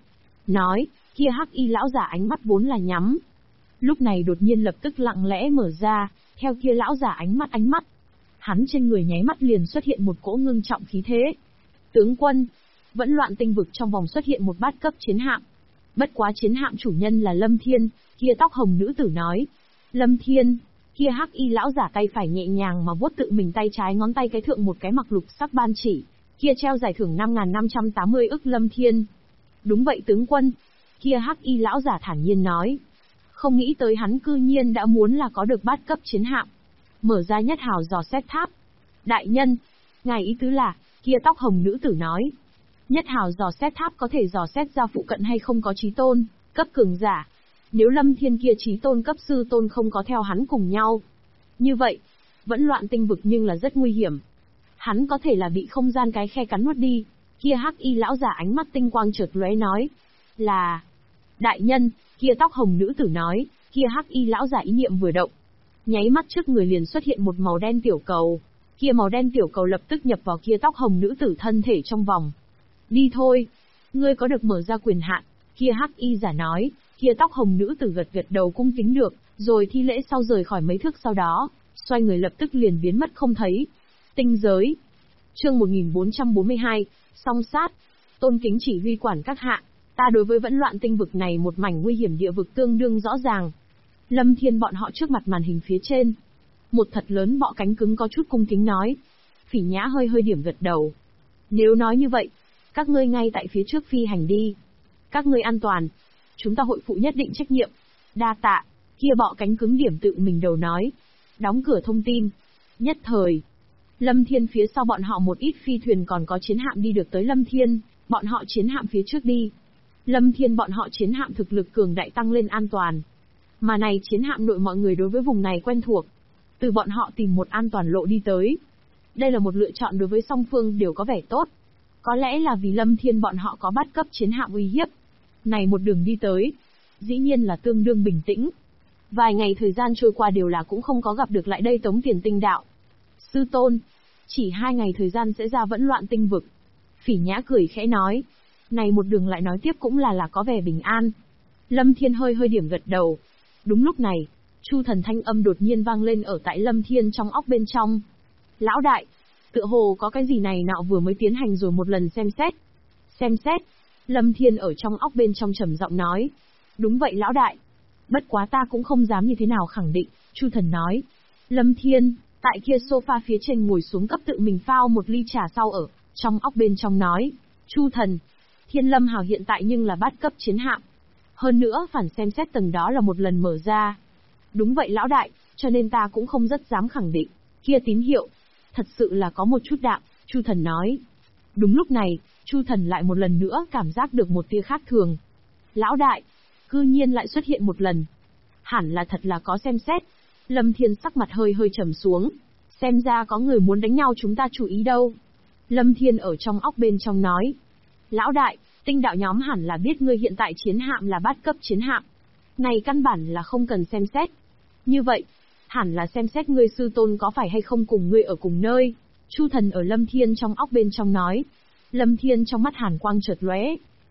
nói, kia hắc y lão giả ánh mắt vốn là nhắm. Lúc này đột nhiên lập tức lặng lẽ mở ra, theo kia lão giả ánh mắt. Hắn trên người nháy mắt liền xuất hiện một cỗ ngưng trọng khí thế. Tướng quân, vẫn loạn tinh vực trong vòng xuất hiện một bát cấp chiến hạm. Bất quá chiến hạm chủ nhân là Lâm Thiên, kia tóc hồng nữ tử nói. Lâm Thiên, kia hắc y lão giả tay phải nhẹ nhàng mà vuốt tự mình tay trái ngón tay cái thượng một cái mặc lục sắc ban chỉ, kia treo giải thưởng 5.580 ức Lâm Thiên. Đúng vậy tướng quân, kia hắc y lão giả thản nhiên nói. Không nghĩ tới hắn cư nhiên đã muốn là có được bát cấp chiến hạm. Mở ra nhất hào dò xét tháp. Đại nhân, ngài ý tứ là, kia tóc hồng nữ tử nói. Nhất hào dò xét tháp có thể dò xét ra phụ cận hay không có chí tôn, cấp cường giả. Nếu Lâm Thiên kia chí tôn cấp sư tôn không có theo hắn cùng nhau, như vậy, vẫn loạn tinh vực nhưng là rất nguy hiểm. Hắn có thể là bị không gian cái khe cắn nuốt đi. Kia hắc y lão giả ánh mắt tinh quang chợt lóe nói. Là... Đại nhân, kia tóc hồng nữ tử nói, kia hắc y lão giả ý niệm vừa động. Nháy mắt trước người liền xuất hiện một màu đen tiểu cầu. Kia màu đen tiểu cầu lập tức nhập vào kia tóc hồng nữ tử thân thể trong vòng. Đi thôi, ngươi có được mở ra quyền hạn, kia hắc y giả nói, kia tóc hồng nữ tử gật gật đầu cung kính được, rồi thi lễ sau rời khỏi mấy thước sau đó, xoay người lập tức liền biến mất không thấy. Tinh giới. Chương 1442, song sát. Tôn kính chỉ huy quản các hạ, ta đối với vẫn loạn tinh vực này một mảnh nguy hiểm địa vực tương đương rõ ràng. Lâm Thiên bọn họ trước mặt màn hình phía trên. Một thật lớn bọ cánh cứng có chút cung kính nói. Phỉ Nhã hơi hơi điểm gật đầu. Nếu nói như vậy, các ngươi ngay tại phía trước phi hành đi. Các ngươi an toàn, chúng ta hội phụ nhất định trách nhiệm. Đa tạ, kia bọ cánh cứng điểm tự mình đầu nói. Đóng cửa thông tin. Nhất thời, Lâm Thiên phía sau bọn họ một ít phi thuyền còn có chiến hạm đi được tới Lâm Thiên, bọn họ chiến hạm phía trước đi. Lâm Thiên bọn họ chiến hạm thực lực cường đại tăng lên an toàn. Mà này chiến hạm nội mọi người đối với vùng này quen thuộc. Từ bọn họ tìm một an toàn lộ đi tới. Đây là một lựa chọn đối với song phương đều có vẻ tốt. Có lẽ là vì Lâm Thiên bọn họ có bắt cấp chiến hạm uy hiếp. Này một đường đi tới, dĩ nhiên là tương đương bình tĩnh. Vài ngày thời gian trôi qua đều là cũng không có gặp được lại đây Tống Tiền Tinh đạo. Sư tôn, chỉ 2 ngày thời gian sẽ ra vẫn loạn tinh vực. Phỉ Nhã cười khẽ nói. Này một đường lại nói tiếp cũng là có vẻ bình an. Lâm Thiên hơi hơi điểm gật đầu. Đúng lúc này, Chu Thần thanh âm đột nhiên vang lên ở tại Lâm Thiên trong óc bên trong. Lão đại, tựa hồ có cái gì này nọ vừa mới tiến hành rồi một lần xem xét. Xem xét, Lâm Thiên ở trong óc bên trong trầm giọng nói. Đúng vậy lão đại. Bất quá ta cũng không dám như thế nào khẳng định, Chu Thần nói. Lâm Thiên, tại kia sofa phía trên ngồi xuống cấp tự mình phao một ly trà sau ở, trong óc bên trong nói. Chu Thần, Thiên Lâm Hào hiện tại nhưng là bát cấp chiến hạm. Hơn nữa phản xem xét tầng đó là một lần mở ra. Đúng vậy lão đại, cho nên ta cũng không rất dám khẳng định. Kia tín hiệu, thật sự là có một chút đạm, Chu Thần nói. Đúng lúc này, Chu Thần lại một lần nữa cảm giác được một tia khác thường. Lão đại, cư nhiên lại xuất hiện một lần. Hẳn là thật là có xem xét. Lâm Thiên sắc mặt hơi hơi trầm xuống. Xem ra có người muốn đánh nhau chúng ta chú ý đâu. Lâm Thiên ở trong óc bên trong nói. Lão đại, tinh đạo nhóm hẳn là biết ngươi hiện tại chiến hạm là bát cấp chiến hạm. Này căn bản là không cần xem xét. Như vậy, hẳn là xem xét ngươi sư tôn có phải hay không cùng ngươi ở cùng nơi. Chu Thần ở Lâm Thiên trong óc bên trong nói. Lâm Thiên trong mắt hàn quang chợt lóe.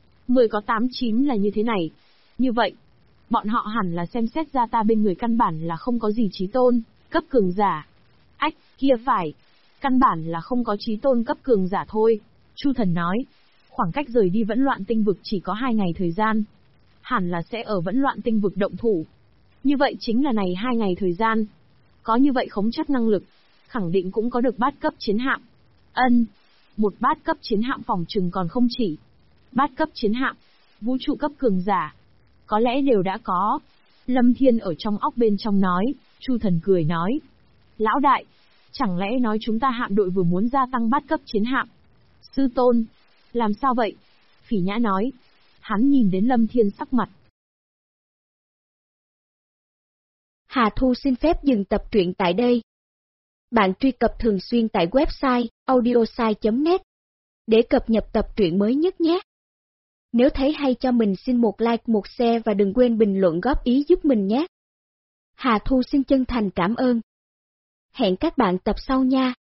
10 có 8 9 là như thế này. Như vậy, bọn họ hẳn là xem xét ra ta bên người căn bản là không có gì chí tôn, cấp cường giả. Ách, kia phải. Căn bản là không có chí tôn cấp cường giả thôi. Chu Thần nói. Khoảng cách rời đi vẫn loạn tinh vực chỉ có 2 ngày thời gian. Hẳn là sẽ ở vẫn loạn tinh vực động thủ. Như vậy chính là này 2 ngày thời gian. Có như vậy khống chắc năng lực, khẳng định cũng có được bát cấp chiến hạm. Ân, một bát cấp chiến hạm phòng trừng còn không chỉ. Bát cấp chiến hạm, vũ trụ cấp cường giả, có lẽ đều đã có. Lâm Thiên ở trong óc bên trong nói, Chu Thần cười nói. Lão đại, chẳng lẽ nói chúng ta hạm đội vừa muốn gia tăng bát cấp chiến hạm? Sư tôn, làm sao vậy? Phỉ Nhã nói. Hắn nhìn đến Lâm Thiên sắc mặt. Hà Thu xin phép dừng tập truyện tại đây. Bạn truy cập thường xuyên tại website audiosai.net để cập nhật tập truyện mới nhất nhé. Nếu thấy hay cho mình xin một like, một share và đừng quên bình luận góp ý giúp mình nhé. Hà Thu xin chân thành cảm ơn. Hẹn các bạn tập sau nha.